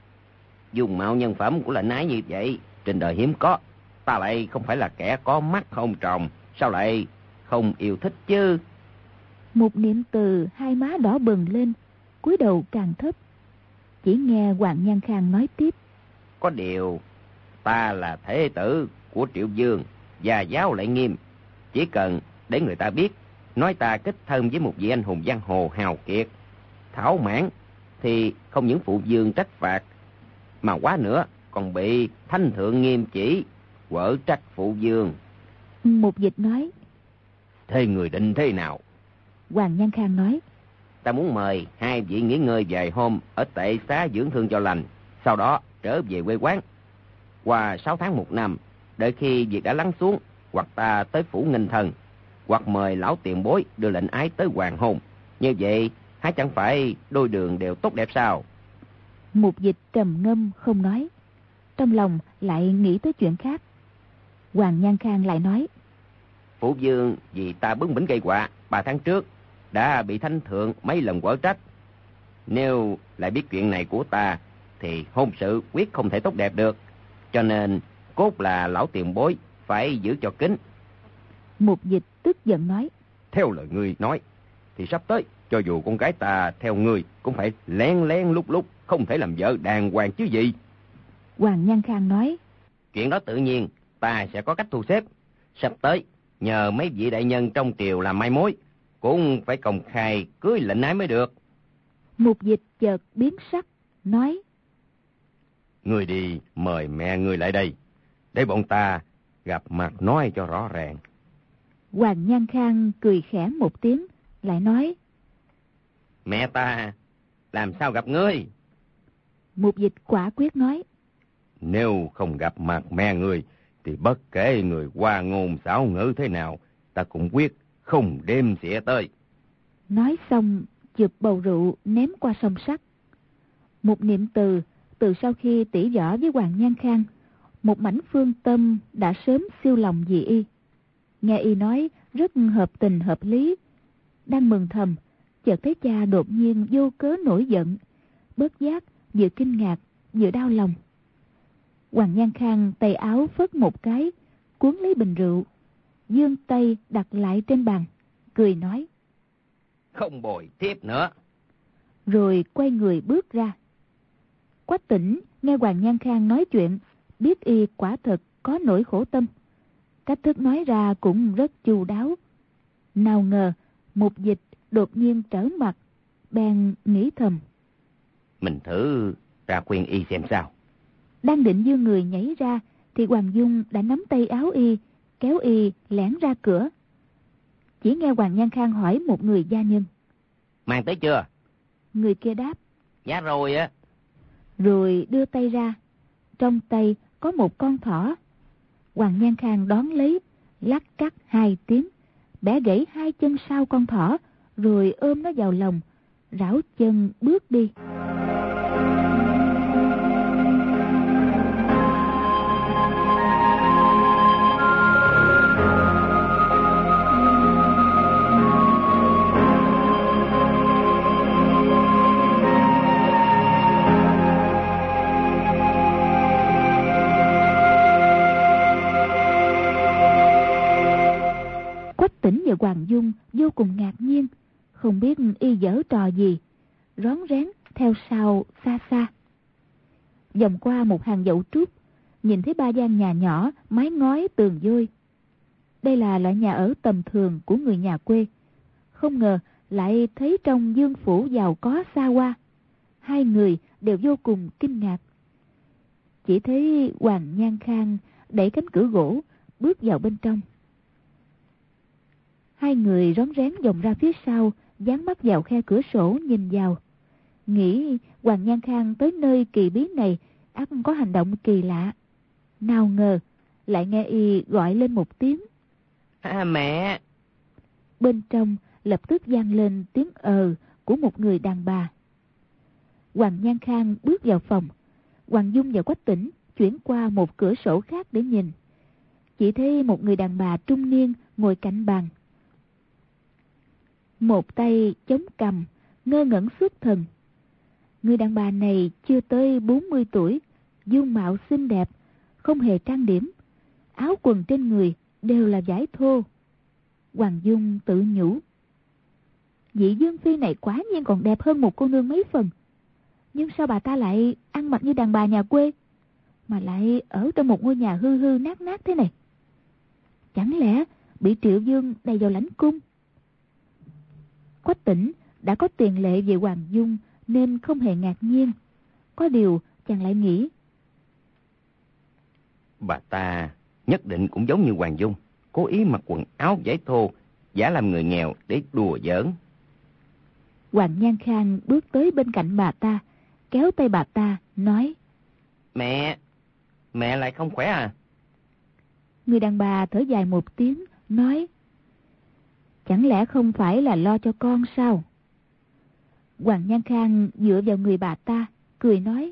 Dùng mạo nhân phẩm của lệnh ái như vậy trên đời hiếm có. Ta lại không phải là kẻ có mắt không tròng, sao lại không yêu thích chứ? Một Niệm Từ hai má đỏ bừng lên, cúi đầu càng thấp. Chỉ nghe Hoàng Nhan Khang nói tiếp: Có điều ta là thế tử của Triệu Dương, gia giáo lại nghiêm. Chỉ cần để người ta biết nói ta kết thân với một vị anh hùng giang hồ hào kiệt, thảo mãn, thì không những phụ vương trách phạt, mà quá nữa còn bị thanh thượng nghiêm chỉ, quở trách phụ vương. Mục Dịch nói: Thế người định thế nào? Hoàng Nhan Khang nói: Ta muốn mời hai vị nghỉ ngơi vài hôm ở tệ xá dưỡng thương cho lành, sau đó trở về quê quán. Qua sáu tháng một năm, đợi khi việc đã lắng xuống, hoặc ta tới phủ nghênh thần, hoặc mời lão tiền bối đưa lệnh ái tới hoàng hôn. Như vậy há chẳng phải đôi đường đều tốt đẹp sao? Mục Dịch trầm ngâm không nói, trong lòng lại nghĩ tới chuyện khác. Hoàng Nhan Khang lại nói: Phụ vương vì ta bướng bỉnh gây họa ba tháng trước đã bị thánh thượng mấy lần quở trách. Nếu lại biết chuyện này của ta thì hôn sự quyết không thể tốt đẹp được. Cho nên cốt là lão tiền bối phải giữ cho kín. Mục Dịch tức giận nói: Theo lời ngươi nói thì sắp tới cho dù con gái ta theo ngươi cũng phải lén lén lúc lúc, không thể làm vợ đàng hoàng chứ gì. Hoàng Nhan Khang nói: Chuyện đó tự nhiên ta sẽ có cách thu xếp. Sắp tới nhờ mấy vị đại nhân trong triều làm mai mối, cũng phải công khai cưới lệnh ái mới được. Mục Dịch chợt biến sắc, nói: Ngươi đi mời mẹ ngươi lại đây, để bọn ta gặp mặt nói cho rõ ràng. Hoàng Nhan Khang cười khẽ một tiếng, lại nói: Mẹ ta làm sao gặp ngươi? Mục Dịch quả quyết nói: Nếu không gặp mặt mẹ ngươi thì bất kể người hoa ngôn xảo ngữ thế nào, ta cũng quyết không đêm xỉa tới. Nói xong chụp bầu rượu ném qua sông sắt. Một Niệm Từ từ sau khi tỉ võ với Hoàng Nhan Khang, một mảnh phương tâm đã sớm siêu lòng vì y. Nghe y nói rất hợp tình hợp lý, đang mừng thầm, chợt thấy cha đột nhiên vô cớ nổi giận, bất giác vừa kinh ngạc vừa đau lòng. Hoàng Nhan Khang tay áo phất một cái, cuốn lấy bình rượu, giương tay đặt lại trên bàn, cười nói: Không bồi tiếp nữa. Rồi quay người bước ra. Quách Tĩnh nghe Hoàng Nhan Khang nói chuyện, biết y quả thật có nỗi khổ tâm, cách thức nói ra cũng rất chu đáo. Nào ngờ Mục Dịch đột nhiên trở mặt, bèn nghĩ thầm: Mình thử ra khuyên y xem sao. Đang định đưa người nhảy ra thì Hoàng Dung đã nắm tay áo y, kéo y lẻn ra cửa. Chỉ nghe Hoàng Nhan Khang hỏi một người gia nhân: Mang tới chưa? Người kia đáp: Dạ rồi á. rồi đưa tay ra. Trong tay có một con thỏ. Hoàng Nhan Khang đón lấy, lắc cắt hai tiếng, bẻ gãy hai chân sau con thỏ, rồi ôm nó vào lòng, rảo chân bước đi. Quách Tĩnh và Hoàng Dung vô cùng ngạc nhiên, không biết y giở trò gì, rón rén theo sau xa xa. Vòng qua một hàng dậu trúc, nhìn thấy ba gian nhà nhỏ, mái ngói tường vôi. Đây là loại nhà ở tầm thường của người nhà quê. Không ngờ lại thấy trong dương phủ giàu có xa hoa. Hai người đều vô cùng kinh ngạc. Chỉ thấy Hoàng Nhan Khang đẩy cánh cửa gỗ, bước vào bên trong. Hai người rón rén vòng ra phía sau, dán mắt vào khe cửa sổ nhìn vào. Nghĩ Hoàng Nhan Khang tới nơi kỳ bí này ắt có hành động kỳ lạ. Nào ngờ lại nghe y gọi lên một tiếng. À, mẹ! Bên trong lập tức vang lên tiếng ờ của một người đàn bà. Hoàng Nhan Khang bước vào phòng. Hoàng Dung và Quách Tĩnh chuyển qua một cửa sổ khác để nhìn. Chỉ thấy một người đàn bà trung niên ngồi cạnh bàn. Một tay chống cằm, ngơ ngẩn xuất thần. Người đàn bà này chưa tới bốn mươi tuổi, dung mạo xinh đẹp, không hề trang điểm. Áo quần trên người đều là vải thô. Hoàng Dung tự nhủ. Vị Dương Phi này quả nhiên còn đẹp hơn một cô nương mấy phần. Nhưng sao bà ta lại ăn mặc như đàn bà nhà quê, mà lại ở trong một ngôi nhà hư hư nát nát thế này? Chẳng lẽ bị Triệu Dương đày vào lãnh cung? Quách Tĩnh đã có tiền lệ về Hoàng Dung nên không hề ngạc nhiên. Có điều chàng lại nghĩ, bà ta nhất định cũng giống như Hoàng Dung, cố ý mặc quần áo vải thô, giả làm người nghèo để đùa giỡn. Hoàng Nhan Khang bước tới bên cạnh bà ta, kéo tay bà ta, nói: Mẹ, mẹ lại không khỏe à? Người đàn bà thở dài một tiếng, nói: Chẳng lẽ không phải là lo cho con sao? Hoàng Nhan Khang dựa vào người bà ta, cười nói: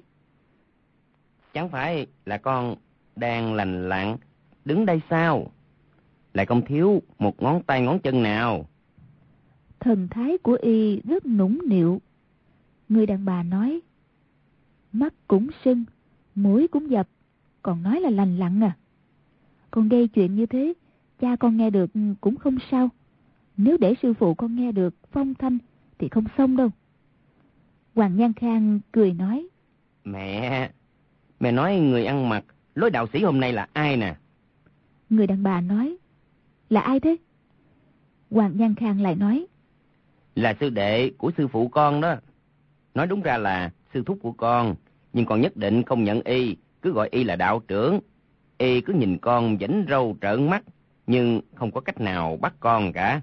Chẳng phải là con đang lành lặn đứng đây sao? Lại không thiếu một ngón tay ngón chân nào. Thần thái của y rất nũng nịu. Người đàn bà nói: Mắt cũng sưng, mũi cũng dập, còn nói là lành lặn à? Con gây chuyện như thế, cha con nghe được cũng không sao. Nếu để sư phụ con nghe được phong thanh thì không xong đâu. Hoàng Nhan Khang cười nói: Mẹ, mẹ nói người ăn mặc lối đạo sĩ hôm nay là ai nè? Người đàn bà nói: Là ai thế? Hoàng Nhan Khang lại nói: Là sư đệ của sư phụ con đó. Nói đúng ra là sư thúc của con, nhưng con nhất định không nhận y, cứ gọi y là đạo trưởng. Y cứ nhìn con vảnh râu trợn mắt, nhưng không có cách nào bắt con cả.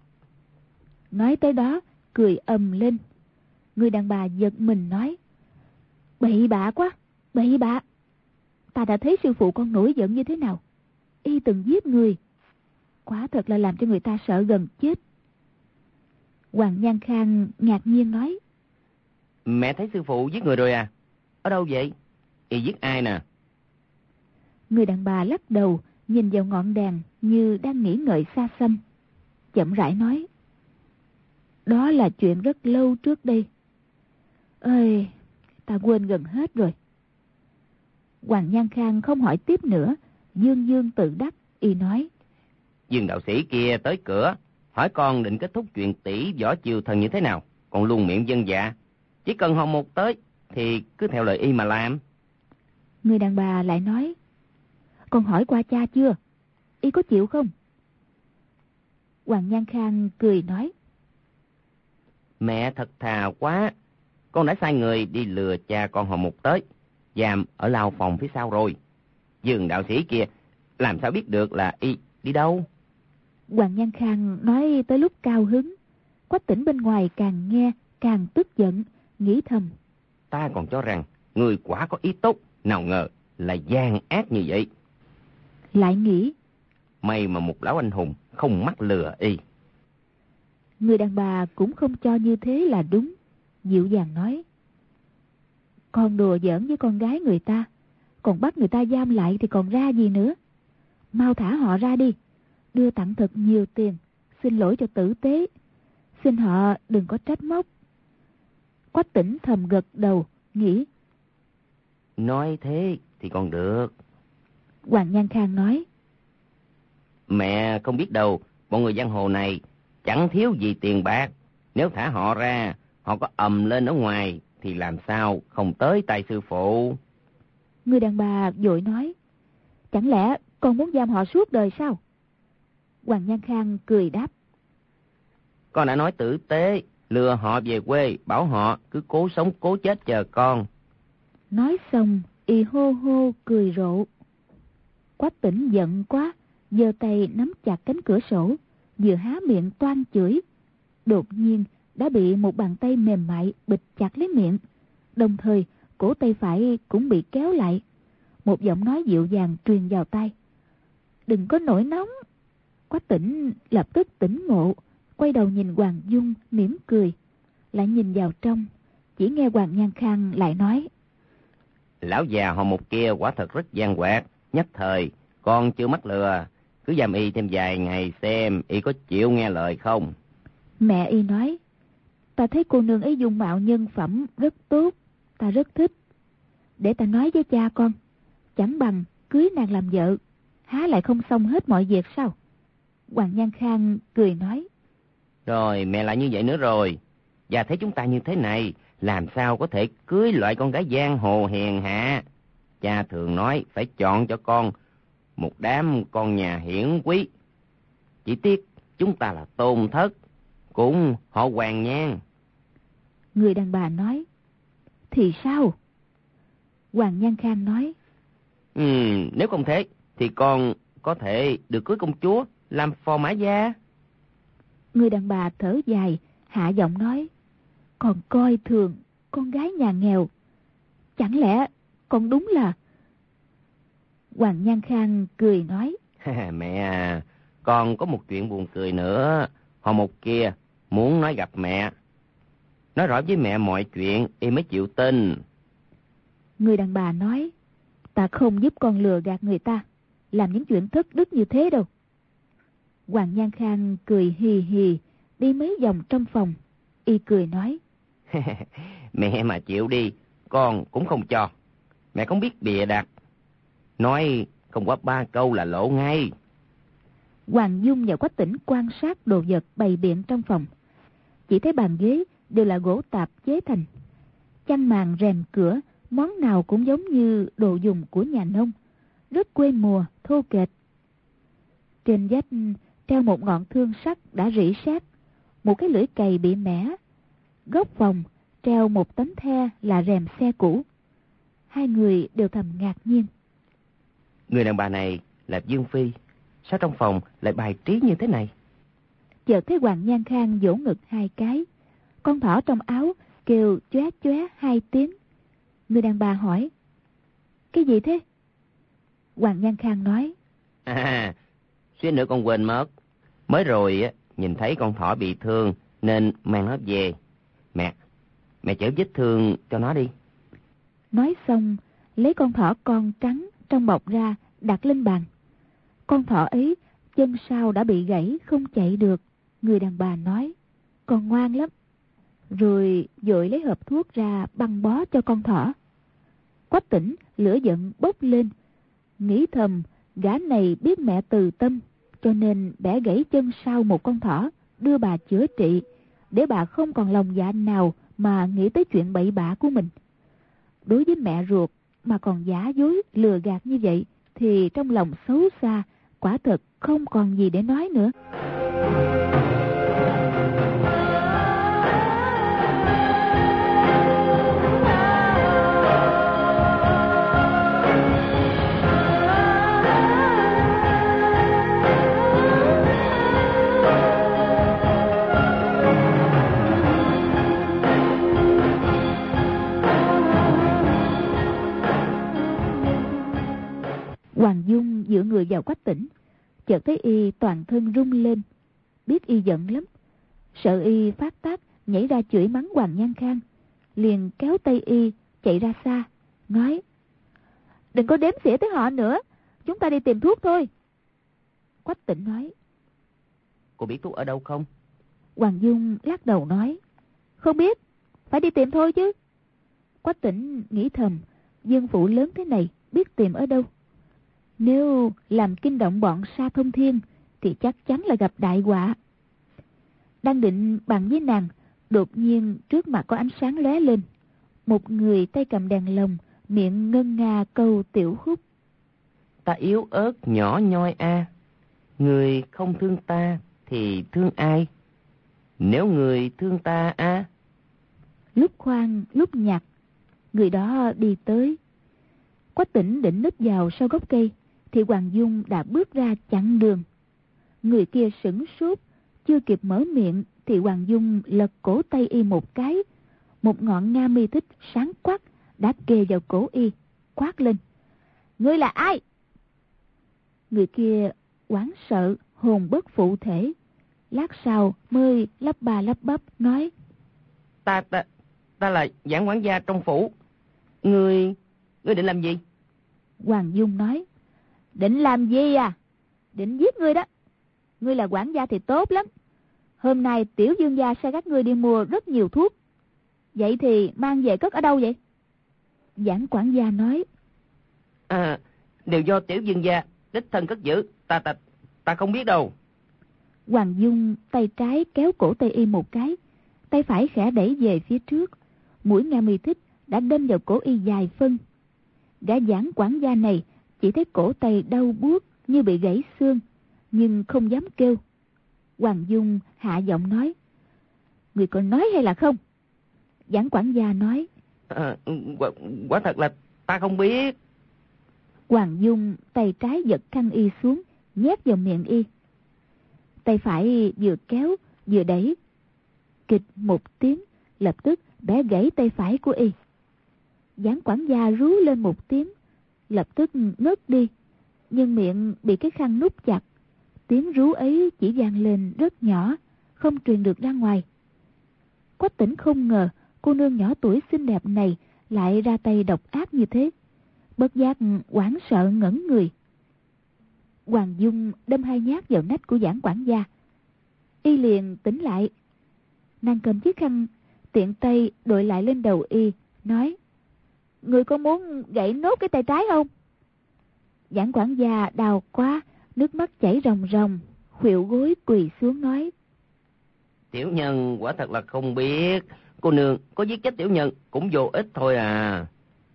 Nói tới đó, cười ầm lên. Người đàn bà giật mình nói: Bậy bạ quá, bậy bạ. Ta đã thấy sư phụ con nổi giận như thế nào. Y từng giết người. Quả thật là làm cho người ta sợ gần chết. Hoàng Nhan Khang ngạc nhiên nói: Mẹ thấy sư phụ giết người rồi à? Ở đâu vậy? Y giết ai nè? Người đàn bà lắc đầu, nhìn vào ngọn đèn như đang nghĩ ngợi xa xăm, chậm rãi nói: Đó là chuyện rất lâu trước đây. Ơi, ta quên gần hết rồi. Hoàng Nhan Khang không hỏi tiếp nữa, dương dương tự đắc, y nói: Dương đạo sĩ kia tới cửa, hỏi con định kết thúc chuyện tỷ võ chiêu thần như thế nào, còn luôn miệng dân dạ. Chỉ cần họ một tới thì cứ theo lời y mà làm. Người đàn bà lại nói: Con hỏi qua cha chưa? Y có chịu không? Hoàng Nhan Khang cười nói: Mẹ thật thà quá. Con đã sai người đi lừa cha con họ một tới, giam ở lao phòng phía sau rồi. Dương đạo sĩ kia làm sao biết được là y đi đâu? Hoàng Nhan Khang nói tới lúc cao hứng. Quách Tĩnh bên ngoài càng nghe càng tức giận, nghĩ thầm: Ta còn cho rằng Người quả có ý tốt, nào ngờ là gian ác như vậy. Lại nghĩ, may mà một lão anh hùng không mắc lừa y. Người đàn bà cũng không cho như thế là đúng, dịu dàng nói, con đùa giỡn với con gái người ta, còn bắt người ta giam lại thì còn ra gì nữa. Mau thả họ ra đi, đưa tặng thật nhiều tiền, xin lỗi cho tử tế, xin họ đừng có trách móc. Quách Tĩnh thầm gật đầu, nghĩ, nói thế thì còn được. Hoàng Nhan Khang nói, mẹ không biết đâu, bọn người giang hồ này chẳng thiếu gì tiền bạc. Nếu thả họ ra, họ có ầm lên ở ngoài thì làm sao không tới tay sư phụ. Người đàn bà vội nói, chẳng lẽ con muốn giam họ suốt đời sao? Hoàng Nhan Khang cười đáp, con đã nói tử tế, lừa họ về quê, bảo họ cứ cố sống cố chết chờ con. Nói xong y hô hô cười rộ. Quách Tĩnh giận quá, giơ tay nắm chặt cánh cửa sổ, vừa há miệng toan chửi, đột nhiên đã bị một bàn tay mềm mại bịt chặt lấy miệng, đồng thời cổ tay phải cũng bị kéo lại. Một giọng nói dịu dàng truyền vào tai, đừng có nổi nóng. Quách Tĩnh lập tức tỉnh ngộ, quay đầu nhìn Hoàng Dung mỉm cười, lại nhìn vào trong, chỉ nghe Hoàng Nhan Khang lại nói, lão già họ một kia quả thật rất gian hoạt, nhất thời con chưa mắc lừa, cứ giam y thêm vài ngày xem y có chịu nghe lời không. Mẹ y nói, ta thấy cô nương ấy dung mạo nhân phẩm rất tốt, ta rất thích, để ta nói với cha con, chẳng bằng cưới nàng làm vợ, há lại không xong hết mọi việc sao? Hoàng Nhan Khang cười nói, rồi mẹ lại như vậy nữa rồi, và thấy chúng ta như thế này, làm sao có thể cưới loại con gái giang hồ hèn hạ. Cha thường nói phải chọn cho con một đám con nhà hiển quý. Chỉ tiếc chúng ta là tôn thất, cũng họ Hoàng Nhan. Người đàn bà nói, thì sao? Hoàng Nhan Khang nói, ừ, nếu không thế thì con có thể được cưới công chúa làm phò mã gia. Người đàn bà thở dài, hạ giọng nói, còn coi thường con gái nhà nghèo, chẳng lẽ con đúng là... Hoàng Nhan Khang cười nói, mẹ à, con có một chuyện buồn cười nữa. Họ một kia muốn nói gặp mẹ, nói rõ với mẹ mọi chuyện y mới chịu tin. Người đàn bà nói, ta không giúp con lừa gạt người ta, làm những chuyện thất đức như thế đâu. Hoàng Nhan Khang cười hì hì, đi mấy vòng trong phòng, y cười nói, mẹ mà chịu đi, con cũng không cho. Mẹ không biết bịa đặt, nói không quá ba câu là lộ ngay. Hoàng Dung và Quách Tĩnh quan sát đồ vật bày biện trong phòng, chỉ thấy bàn ghế đều là gỗ tạp chế thành, chăn màn rèm cửa món nào cũng giống như đồ dùng của nhà nông, rất quê mùa thô kệch. Trên vách treo một ngọn thương sắt đã rỉ sét, một cái lưỡi cày bị mẻ. Góc phòng treo một tấm the là rèm xe cũ. Hai người đều thầm ngạc nhiên. Người đàn bà này là Dương Phi, sao trong phòng lại bài trí như thế này? Chợt thấy Hoàng Nhan Khang vỗ ngực hai cái, con thỏ trong áo kêu chóe chóe hai tiếng. Người đàn bà hỏi, cái gì thế? Hoàng Nhan Khang nói, À, suýt nữa con quên mất. Mới rồi á, nhìn thấy con thỏ bị thương nên mang nó về. Mẹ, mẹ chữa vết thương cho nó đi. Nói xong, lấy con thỏ con trắng trong bọc ra, đặt lên bàn. Con thỏ ấy, chân sau đã bị gãy, không chạy được. Người đàn bà nói, con ngoan lắm. Rồi vội lấy hộp thuốc ra băng bó cho con thỏ. Quách Tĩnh lửa giận bốc lên, nghĩ thầm, gã này biết mẹ từ tâm, cho nên bẻ gãy chân sau một con thỏ, đưa bà chữa trị, để bà không còn lòng dạ nào mà nghĩ tới chuyện bậy bạ của mình. Đối với mẹ ruột mà còn giả dối lừa gạt như vậy, thì trong lòng xấu xa, quả thật không còn gì để nói nữa. Hoàng Dung dựa người vào Quách Tỉnh, chợt thấy y toàn thân rung lên, biết y giận lắm, sợ y phát tác nhảy ra chửi mắng Hoàng Nhan Khang, liền kéo tay y chạy ra xa, nói: đừng có đếm xỉa tới họ nữa, chúng ta đi tìm thuốc thôi. Quách Tỉnh nói: cô biết thuốc ở đâu không? Hoàng Dung lắc đầu nói: không biết, phải đi tìm thôi chứ. Quách Tỉnh nghĩ thầm, Dương Phụ lớn thế này biết tìm ở đâu. Nếu làm kinh động bọn Sa Thông Thiên thì chắc chắn là gặp đại họa. Đang định bàn với nàng, đột nhiên trước mặt có ánh sáng lóe lên. Một người tay cầm đèn lồng, miệng ngân nga câu tiểu khúc: Ta yếu ớt nhỏ nhoi a, người không thương ta thì thương ai? Nếu người thương ta a. Lúc khoan lúc nhạc, người đó đi tới. Quách Tỉnh định núp vào sau gốc cây thì Hoàng Dung đã bước ra chặn đường. Người kia sửng sốt, chưa kịp mở miệng thì Hoàng Dung lật cổ tay y một cái. Một ngọn nga mi thích sáng quắc đã kề vào cổ y, quát lên: ngươi là ai? Người kia hoảng sợ hồn bất phụ thể, lát sau mới lắp ba lắp bắp nói: Ta ta ta là Giảng quản gia trong phủ. Ngươi ngươi định làm gì? Hoàng Dung nói: định làm gì à? Định giết ngươi đó. Ngươi là quản gia thì tốt lắm. Hôm nay tiểu dương gia sai các ngươi đi mua rất nhiều thuốc. Vậy thì mang về cất ở đâu vậy? Giảng quản gia nói: À, đều do tiểu dương gia đích thân cất giữ. Ta ta ta không biết đâu. Hoàng Dung tay trái kéo cổ tay y một cái, tay phải khẽ đẩy về phía trước. Mũi nga mi thích đã đâm vào cổ y dài phân. Gã giảng quản gia này chỉ thấy cổ tay đau buốt như bị gãy xương, nhưng không dám kêu. Hoàng Dung hạ giọng nói: người còn nói hay là không? Giảng quản gia nói: À, quả, quả thật là ta không biết. Hoàng Dung tay trái giật khăn y xuống, nhét vào miệng y. Tay phải vừa kéo vừa đẩy, kịch một tiếng, lập tức bẻ gãy tay phải của y. Giảng quản gia rú lên một tiếng, lập tức ngất đi, nhưng miệng bị cái khăn nút chặt. Tiếng rú ấy chỉ vang lên rất nhỏ, không truyền được ra ngoài. Quách Tỉnh không ngờ cô nương nhỏ tuổi xinh đẹp này lại ra tay độc ác như thế, bất giác hoảng sợ ngẩn người. Hoàng Dung đâm hai nhát vào nách của giảng quản gia, y liền tỉnh lại. Nàng cầm chiếc khăn tiện tay đội lại lên đầu y, nói: người có muốn gãy nốt cái tay trái không? Giảng quản gia đau quá, nước mắt chảy ròng ròng, khuỵu gối quỳ xuống nói: Tiểu nhân quả thật là không biết. Cô nương có giết chết tiểu nhân cũng vô ích thôi à.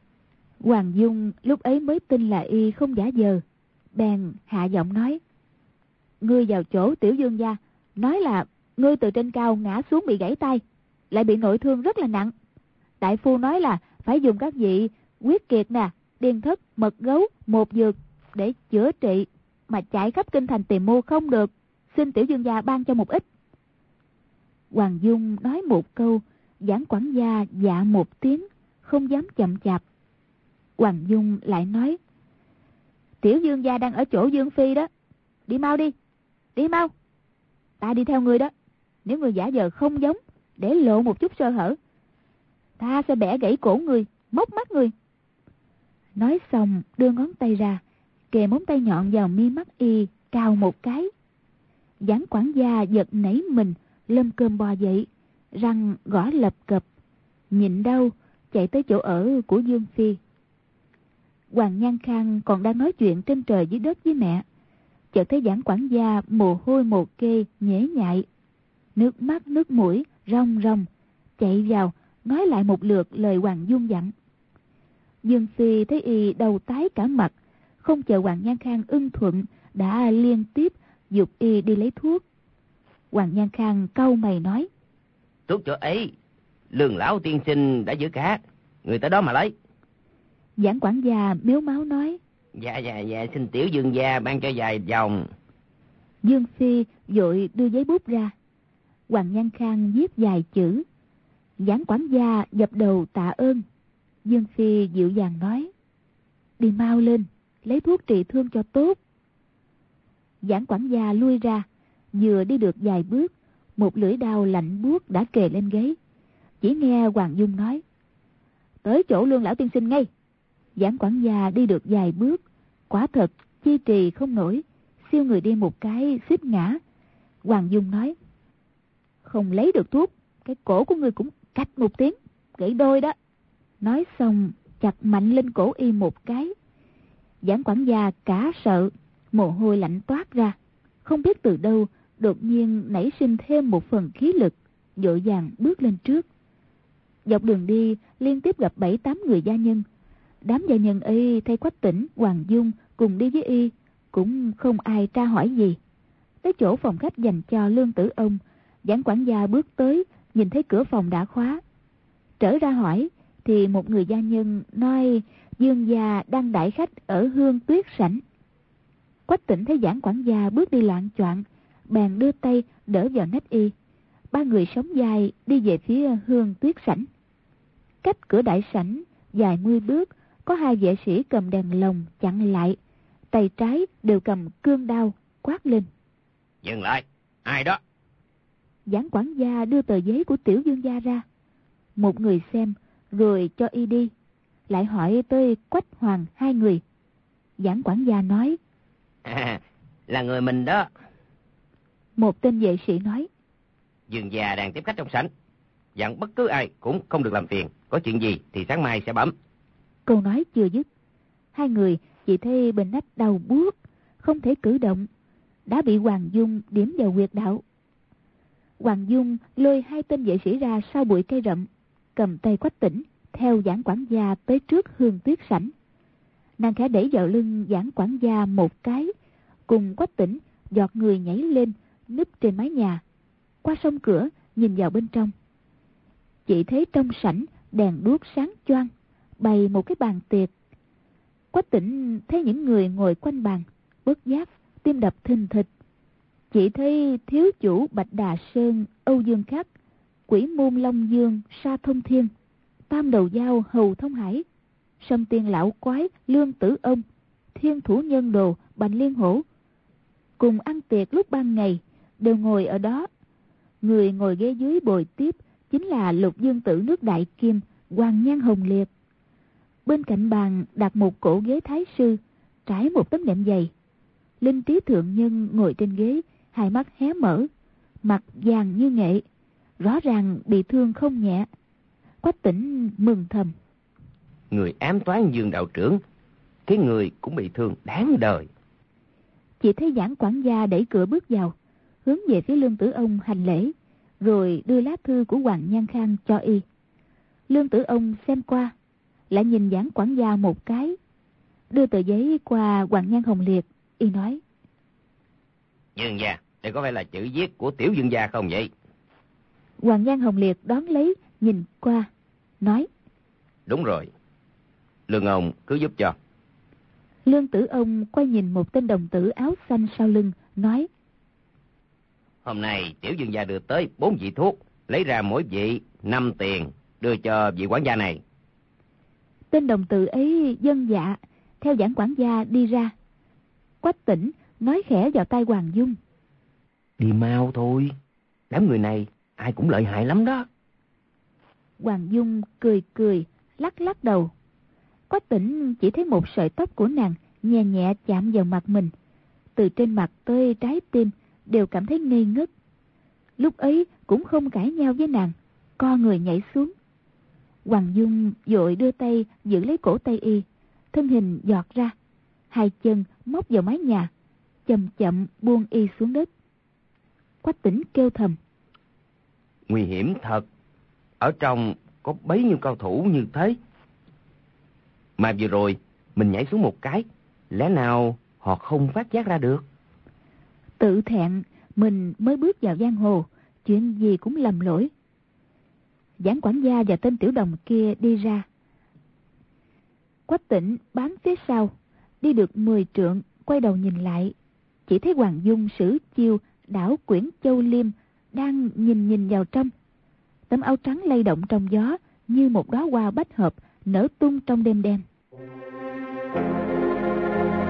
Hoàng Dung lúc ấy mới tin là y không giả vờ, bèn hạ giọng nói: ngươi vào chỗ tiểu dương gia, nói là ngươi từ trên cao ngã xuống bị gãy tay, lại bị nội thương rất là nặng. Đại phu nói là phải dùng các vị huyết kiệt nè, điên thất, mật gấu, một dược để chữa trị, mà chạy khắp kinh thành tìm mua không được, xin tiểu dương gia ban cho một ít. Hoàng Dung nói một câu, giảng quản gia dạ một tiếng, không dám chậm chạp. Hoàng Dung lại nói: tiểu dương gia đang ở chỗ Dương Phi đó, đi mau đi, đi mau, ta đi theo người đó. Nếu người giả vờ không giống, để lộ một chút sơ hở, ta sẽ bẻ gãy cổ người, móc mắt người. Nói xong đưa ngón tay ra, kề móng tay nhọn vào mi mắt y, cào một cái. Giảng quản gia giật nảy mình, lâm cơm bò dậy, răng gõ lập cập, nhịn đau chạy tới chỗ ở của Dương Phi. Hoàng Nhan Khang còn đang nói chuyện trên trời dưới đất với mẹ, chợt thấy giảng quản gia mồ hôi một kê nhễ nhại, nước mắt nước mũi ròng ròng, chạy vào nói lại một lượt lời Hoàng Dung dặn. Dương Phi thấy y đầu tái cả mặt, không chờ Hoàng Nhan Khang ưng thuận đã liên tiếp giục y đi lấy thuốc. Hoàng Nhan Khang cau mày nói: thuốc chỗ ấy Lương lão tiên sinh đã giữ cả, người tới đó mà lấy. Giảng quản gia mếu máu nói: Dạ dạ dạ, xin tiểu dương gia ban cho vài dòng. Dương Phi vội đưa giấy bút ra. Hoàng Nhan Khang viết vài chữ. Giảng quản gia dập đầu tạ ơn. Dương Phi dịu dàng nói: đi mau lên, lấy thuốc trị thương cho tốt. Giảng quản gia lui ra, vừa đi được vài bước, một lưỡi đao lạnh buốt đã kề lên gáy. Chỉ nghe Hoàng Dung nói: tới chỗ Lương lão tiên sinh ngay. Giảng quản gia đi được vài bước, quả thật chi trì không nổi, siêu người đi một cái xích ngã. Hoàng Dung nói: không lấy được thuốc, cái cổ của ngươi cũng cạch một tiếng, gãy đôi đó. Nói xong chặt mạnh lên cổ y một cái. Giảng quản gia cả sợ, mồ hôi lạnh toát ra, không biết từ đâu đột nhiên nảy sinh thêm một phần khí lực, vội vàng bước lên trước. Dọc đường đi liên tiếp gặp bảy tám người gia nhân. Đám gia nhân ấy thấy Quách Tĩnh, Hoàng Dung cùng đi với y, cũng không ai tra hỏi gì. Tới chỗ phòng khách dành cho Lương Tử Ông, giảng quản gia bước tới, nhìn thấy cửa phòng đã khóa. Trở ra hỏi thì một người gia nhân nói Dương gia đang đãi khách ở Hương Tuyết sảnh. Quách Tĩnh thấy giảng quản gia bước đi loạn choạng, bèn đưa tay đỡ vào nách y. Ba người sóng vai đi về phía Hương Tuyết sảnh. Cách cửa đại sảnh vài mươi bước, có hai vệ sĩ cầm đèn lồng chặn lại, tay trái đều cầm cương đao, quát lên: dừng lại, ai đó? Giảng quản gia đưa tờ giấy của Tiểu Dương gia ra. Một người xem rồi cho y đi, lại hỏi tới Quách Hoàng hai người. Giảng quản gia nói: à, là người mình đó. Một tên vệ sĩ nói: Dương gia đang tiếp khách trong sảnh, dặn bất cứ ai cũng không được làm phiền, có chuyện gì thì sáng mai sẽ bẩm. Câu nói chưa dứt, hai người chỉ thấy bên nách đau buốt, không thể cử động, đã bị Hoàng Dung điểm vào huyệt đạo. Hoàng Dung lôi hai tên vệ sĩ ra sau bụi cây rậm, cầm tay Quách Tĩnh theo giảng quản gia tới trước Hương Tuyết sảnh. Nàng khẽ đẩy vào lưng giảng quản gia một cái, cùng Quách Tĩnh giọt người nhảy lên, núp trên mái nhà, qua sông cửa nhìn vào bên trong. Chỉ thấy trong sảnh đèn đuốc sáng choang, bày một cái bàn tiệc. Quách Tĩnh thấy những người ngồi quanh bàn, bất giác tim đập thình thịch. Chỉ thấy thiếu chủ Bạch Đà Sơn Âu Dương Khắc, Quỷ Môn Long Dương Sa Thông Thiên, Tam Đầu Dao Hầu Thông Hải, Sâm Tiên Lão Quái Lương Tử Ông, Thiên Thủ Nhân Đồ Bành Liên Hổ, cùng ăn tiệc lúc ban ngày, đều ngồi ở đó. Người ngồi ghế dưới bồi tiếp chính là Lục Dương Tử nước Đại Kim, Hoàng Nhan Hồng Liệt. Bên cạnh bàn đặt một cổ ghế thái sư, trải một tấm nệm dày. Linh Trí thượng nhân ngồi trên ghế, hai mắt hé mở, mặt vàng như nghệ, rõ ràng bị thương không nhẹ. Quách Tĩnh mừng thầm: người ám toán Dương đạo trưởng, cái người cũng bị thương đáng đời. Chỉ thấy giảng quản gia đẩy cửa bước vào, hướng về phía Lương Tử Ông hành lễ, rồi đưa lá thư của Hoàng Nhan Khang cho y. Lương Tử Ông xem qua, lại nhìn giảng quản gia một cái, đưa tờ giấy qua Hoàng Nhan Hồng Liệt. Y nói: Dương gia, đây có phải là chữ viết của Tiểu Dương gia không vậy? Hoàng Nhan Hồng Liệt đón lấy, nhìn qua, nói: đúng rồi, Lương ông cứ giúp cho. Lương Tử Ông quay nhìn một tên đồng tử áo xanh sau lưng, nói: hôm nay Tiểu Dương gia đưa tới bốn vị thuốc, lấy ra mỗi vị năm tiền, đưa cho vị quản gia này. Tên đồng tử ấy dân dạ, theo giảng quản gia đi ra. Quách Tĩnh nói khẽ vào tai Hoàng Dung: đi mau thôi, đám người này ai cũng lợi hại lắm đó. Hoàng Dung cười cười, lắc lắc đầu. Quách Tĩnh chỉ thấy một sợi tóc của nàng nhẹ nhẹ chạm vào mặt mình, từ trên mặt tới trái tim đều cảm thấy ngây ngất. Lúc ấy cũng không cãi nhau với nàng, co người nhảy xuống. Hoàng Dung vội đưa tay giữ lấy cổ tay y, thân hình giọt ra, hai chân móc vào mái nhà, chậm chậm buông y xuống đất. Quách Tĩnh kêu thầm: nguy hiểm thật, ở trong có bấy nhiêu cao thủ như thế, mà vừa rồi mình nhảy xuống một cái, lẽ nào họ không phát giác ra được? Tự thẹn mình mới bước vào giang hồ, chuyện gì cũng lầm lỗi. Giảng quản gia và tên tiểu đồng kia đi ra. Quách Tĩnh bám phía sau, đi được mười trượng, quay đầu nhìn lại, chỉ thấy Hoàng Dung sử chiêu đảo quyển châu liêm đang nhìn nhìn vào trong. Tấm áo trắng lay động trong gió như một đóa hoa bách hợp nở tung trong đêm đen.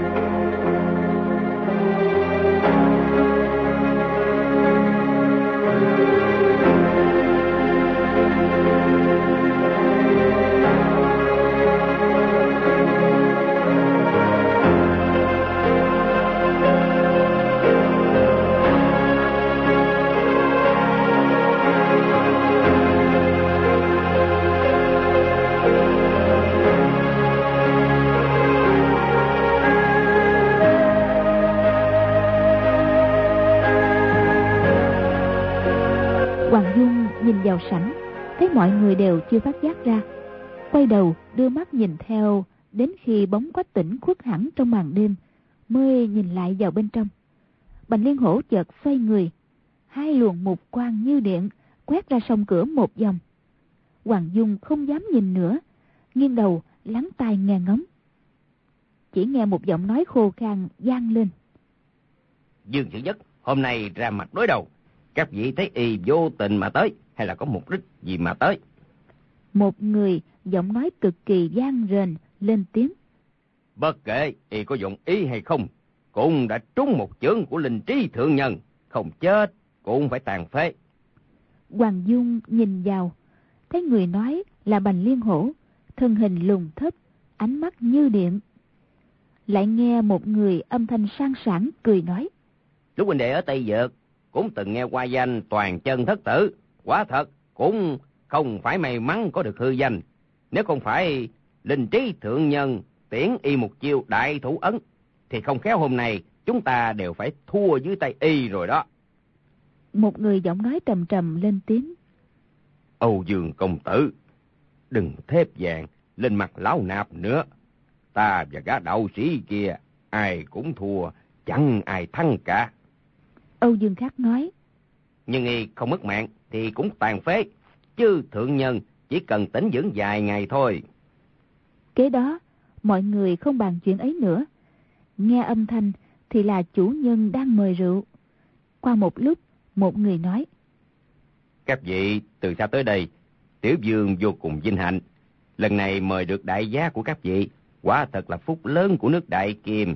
vào sảnh, thấy mọi người đều chưa phát giác ra, quay đầu đưa mắt nhìn theo, đến khi bóng Quách Tĩnh khuất hẳn trong màn đêm, mới nhìn lại vào bên trong. Bành Liên Hổ chợt xoay người, hai luồng mục quang như điện quét ra song cửa một vòng. Hoàng Dung không dám nhìn nữa, nghiêng đầu lắng tai nghe ngóng. Chỉ nghe một giọng nói khô khan vang lên: Dương Sử Nhất hôm nay ra mặt đối đầu, các vị thấy y vô tình mà tới, hay là có mục đích gì mà tới? Một người giọng nói cực kỳ vang rền lên tiếng: Bất kể y có dụng ý hay không, cũng đã trúng một chưởng của linh trí thượng nhân, không chết cũng phải tàn phế. Hoàng Dung nhìn vào, thấy người nói là Bành Liên Hổ, thân hình lùn thấp, ánh mắt như điện. Lại nghe một người âm thanh sang sảng cười nói: Lúc huynh đệ ở Tây Dược cũng từng nghe qua danh Toàn Chân Thất Tử, quả thật cũng không phải may mắn có được hư danh. Nếu không phải linh trí thượng nhân tiễn y một chiêu đại thủ ấn, thì không khéo hôm nay chúng ta đều phải thua dưới tay y rồi đó. Một người giọng nói trầm trầm lên tiếng: Âu Dương công tử, đừng thép vàng lên mặt lão nạp nữa. Ta và gã đạo sĩ kia ai cũng thua, chẳng ai thắng cả. Âu Dương Khắc nói: Nhưng y không mất mạng thì cũng tàn phế, chứ thượng nhân chỉ cần tĩnh dưỡng vài ngày thôi. Kế đó mọi người không bàn chuyện ấy nữa. Nghe âm thanh thì là chủ nhân đang mời rượu. Qua một lúc, một người nói: Các vị từ xa tới đây, tiểu vương vô cùng vinh hạnh. Lần này mời được đại giá của các vị, quả thật là phúc lớn của nước Đại Kim.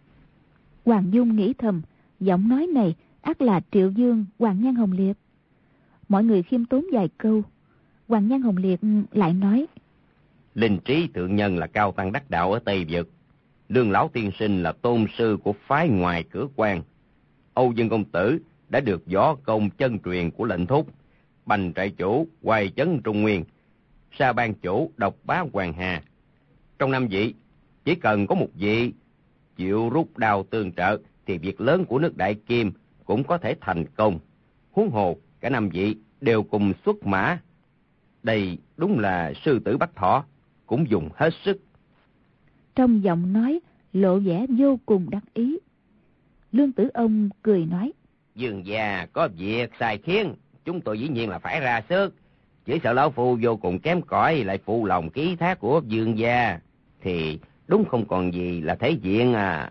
Hoàng Dung nghĩ thầm, giọng nói này ắt là Triệu Dương, Hoàng Nhan Hồng Liệt. Mọi người khiêm tốn vài câu. Hoàng Nhan Hồng Liệt lại nói: Linh trí thượng nhân là cao tăng đắc đạo ở Tây Vực, Lương lão tiên sinh là tôn sư của phái ngoài cửa quan. Âu Dương công tử đã được võ công chân truyền của lệnh thúc, Bành trại chủ Hoài Chấn Trung Nguyên, Sa ban chủ Độc Bá Hoàng Hà. Trong năm vị, chỉ cần có một vị chịu rút đao tương trợ, thì việc lớn của nước Đại Kim cũng có thể thành công. Huống hồ cả năm vị đều cùng xuất mã. Đây đúng là sư tử Bắc Thọ, cũng dùng hết sức. Trong giọng nói lộ vẻ vô cùng đắc ý. Lương Tử Ông cười nói: Dương gia có việc sai khiến, chúng tôi dĩ nhiên là phải ra sức. Chỉ sợ lão phu vô cùng kém cỏi lại phụ lòng ký thác của Dương gia, thì đúng không còn gì là thể diện à.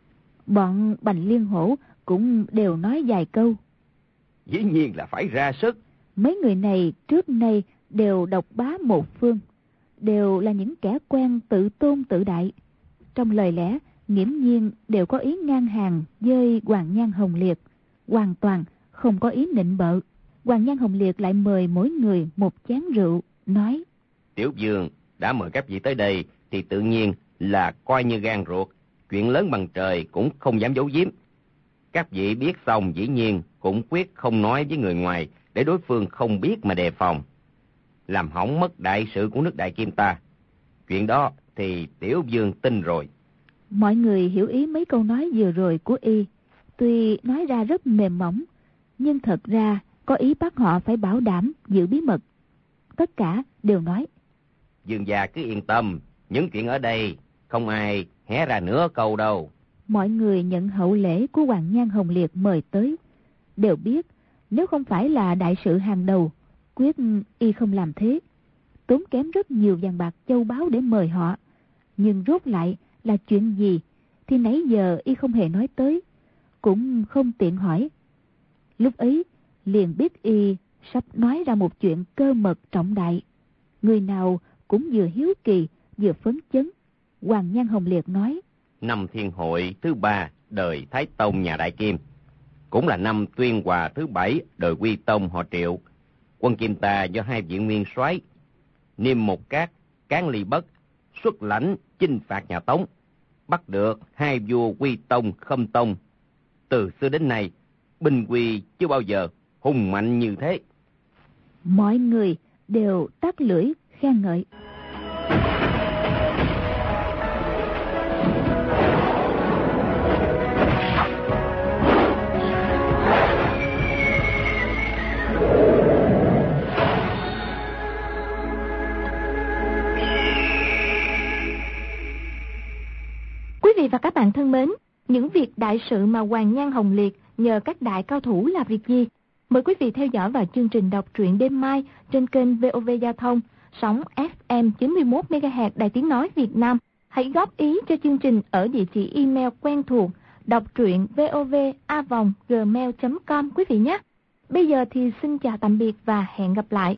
Bọn Bành Liên Hổ cũng đều nói vài câu. Dĩ nhiên là phải ra sức. Mấy người này trước nay đều độc bá một phương, đều là những kẻ quen tự tôn tự đại. Trong lời lẽ nghiễm nhiên đều có ý ngang hàng với Hoàng Nhan Hồng Liệt, hoàn toàn không có ý nịnh bợ. Hoàng Nhan Hồng Liệt lại mời mỗi người một chén rượu, nói: Tiểu vương đã mời các vị tới đây thì tự nhiên là coi như gan ruột, chuyện lớn bằng trời cũng không dám giấu giếm. Các vị biết xong dĩ nhiên cũng quyết không nói với người ngoài, để đối phương không biết mà đề phòng, làm hỏng mất đại sự của nước Đại Kim ta. Chuyện đó thì tiểu vương tin rồi. Mọi người hiểu ý mấy câu nói vừa rồi của y, tuy nói ra rất mềm mỏng, nhưng thật ra có ý bắt họ phải bảo đảm giữ bí mật. Tất cả đều nói: Dương gia cứ yên tâm, những chuyện ở đây không ai hé ra nửa câu đâu. Mọi người nhận hậu lễ của Hoàng Nhan Hồng Liệt mời tới, đều biết nếu không phải là đại sự hàng đầu, quyết y không làm thế. Tốn kém rất nhiều vàng bạc châu báu để mời họ, nhưng rốt lại là chuyện gì thì nãy giờ y không hề nói tới, cũng không tiện hỏi. Lúc ấy liền biết y sắp nói ra một chuyện cơ mật trọng đại. Người nào cũng vừa hiếu kỳ vừa phấn chấn. Hoàng Nhan Hồng Liệt nói: Năm thiên hội thứ ba đời Thái Tông nhà Đại Kim, cũng là năm tuyên hòa thứ bảy đời Quy Tông họ Triệu. Quân Kim ta do hai vị nguyên soái Niêm Một Cát, Cán Ly Bất xuất lãnh chinh phạt nhà Tống, bắt được hai vua Quy Tông, Khâm Tông. Từ xưa đến nay, binh quy chưa bao giờ hùng mạnh như thế. Mọi người đều tắt lưỡi khen ngợi. Quý vị và các bạn thân mến, những việc đại sự mà Hoàng Nhan Hồng Liệt nhờ các đại cao thủ là việc gì? Mời quý vị theo dõi vào chương trình đọc truyện đêm mai trên kênh vê o vê Giao thông, sóng ép em chín mươi mốt mê ga héc Đài Tiếng Nói Việt Nam. Hãy góp ý cho chương trình ở địa chỉ email quen thuộc đọc truyện vov a vòng gmail chấm com quý vị nhé. Bây giờ thì xin chào tạm biệt và hẹn gặp lại.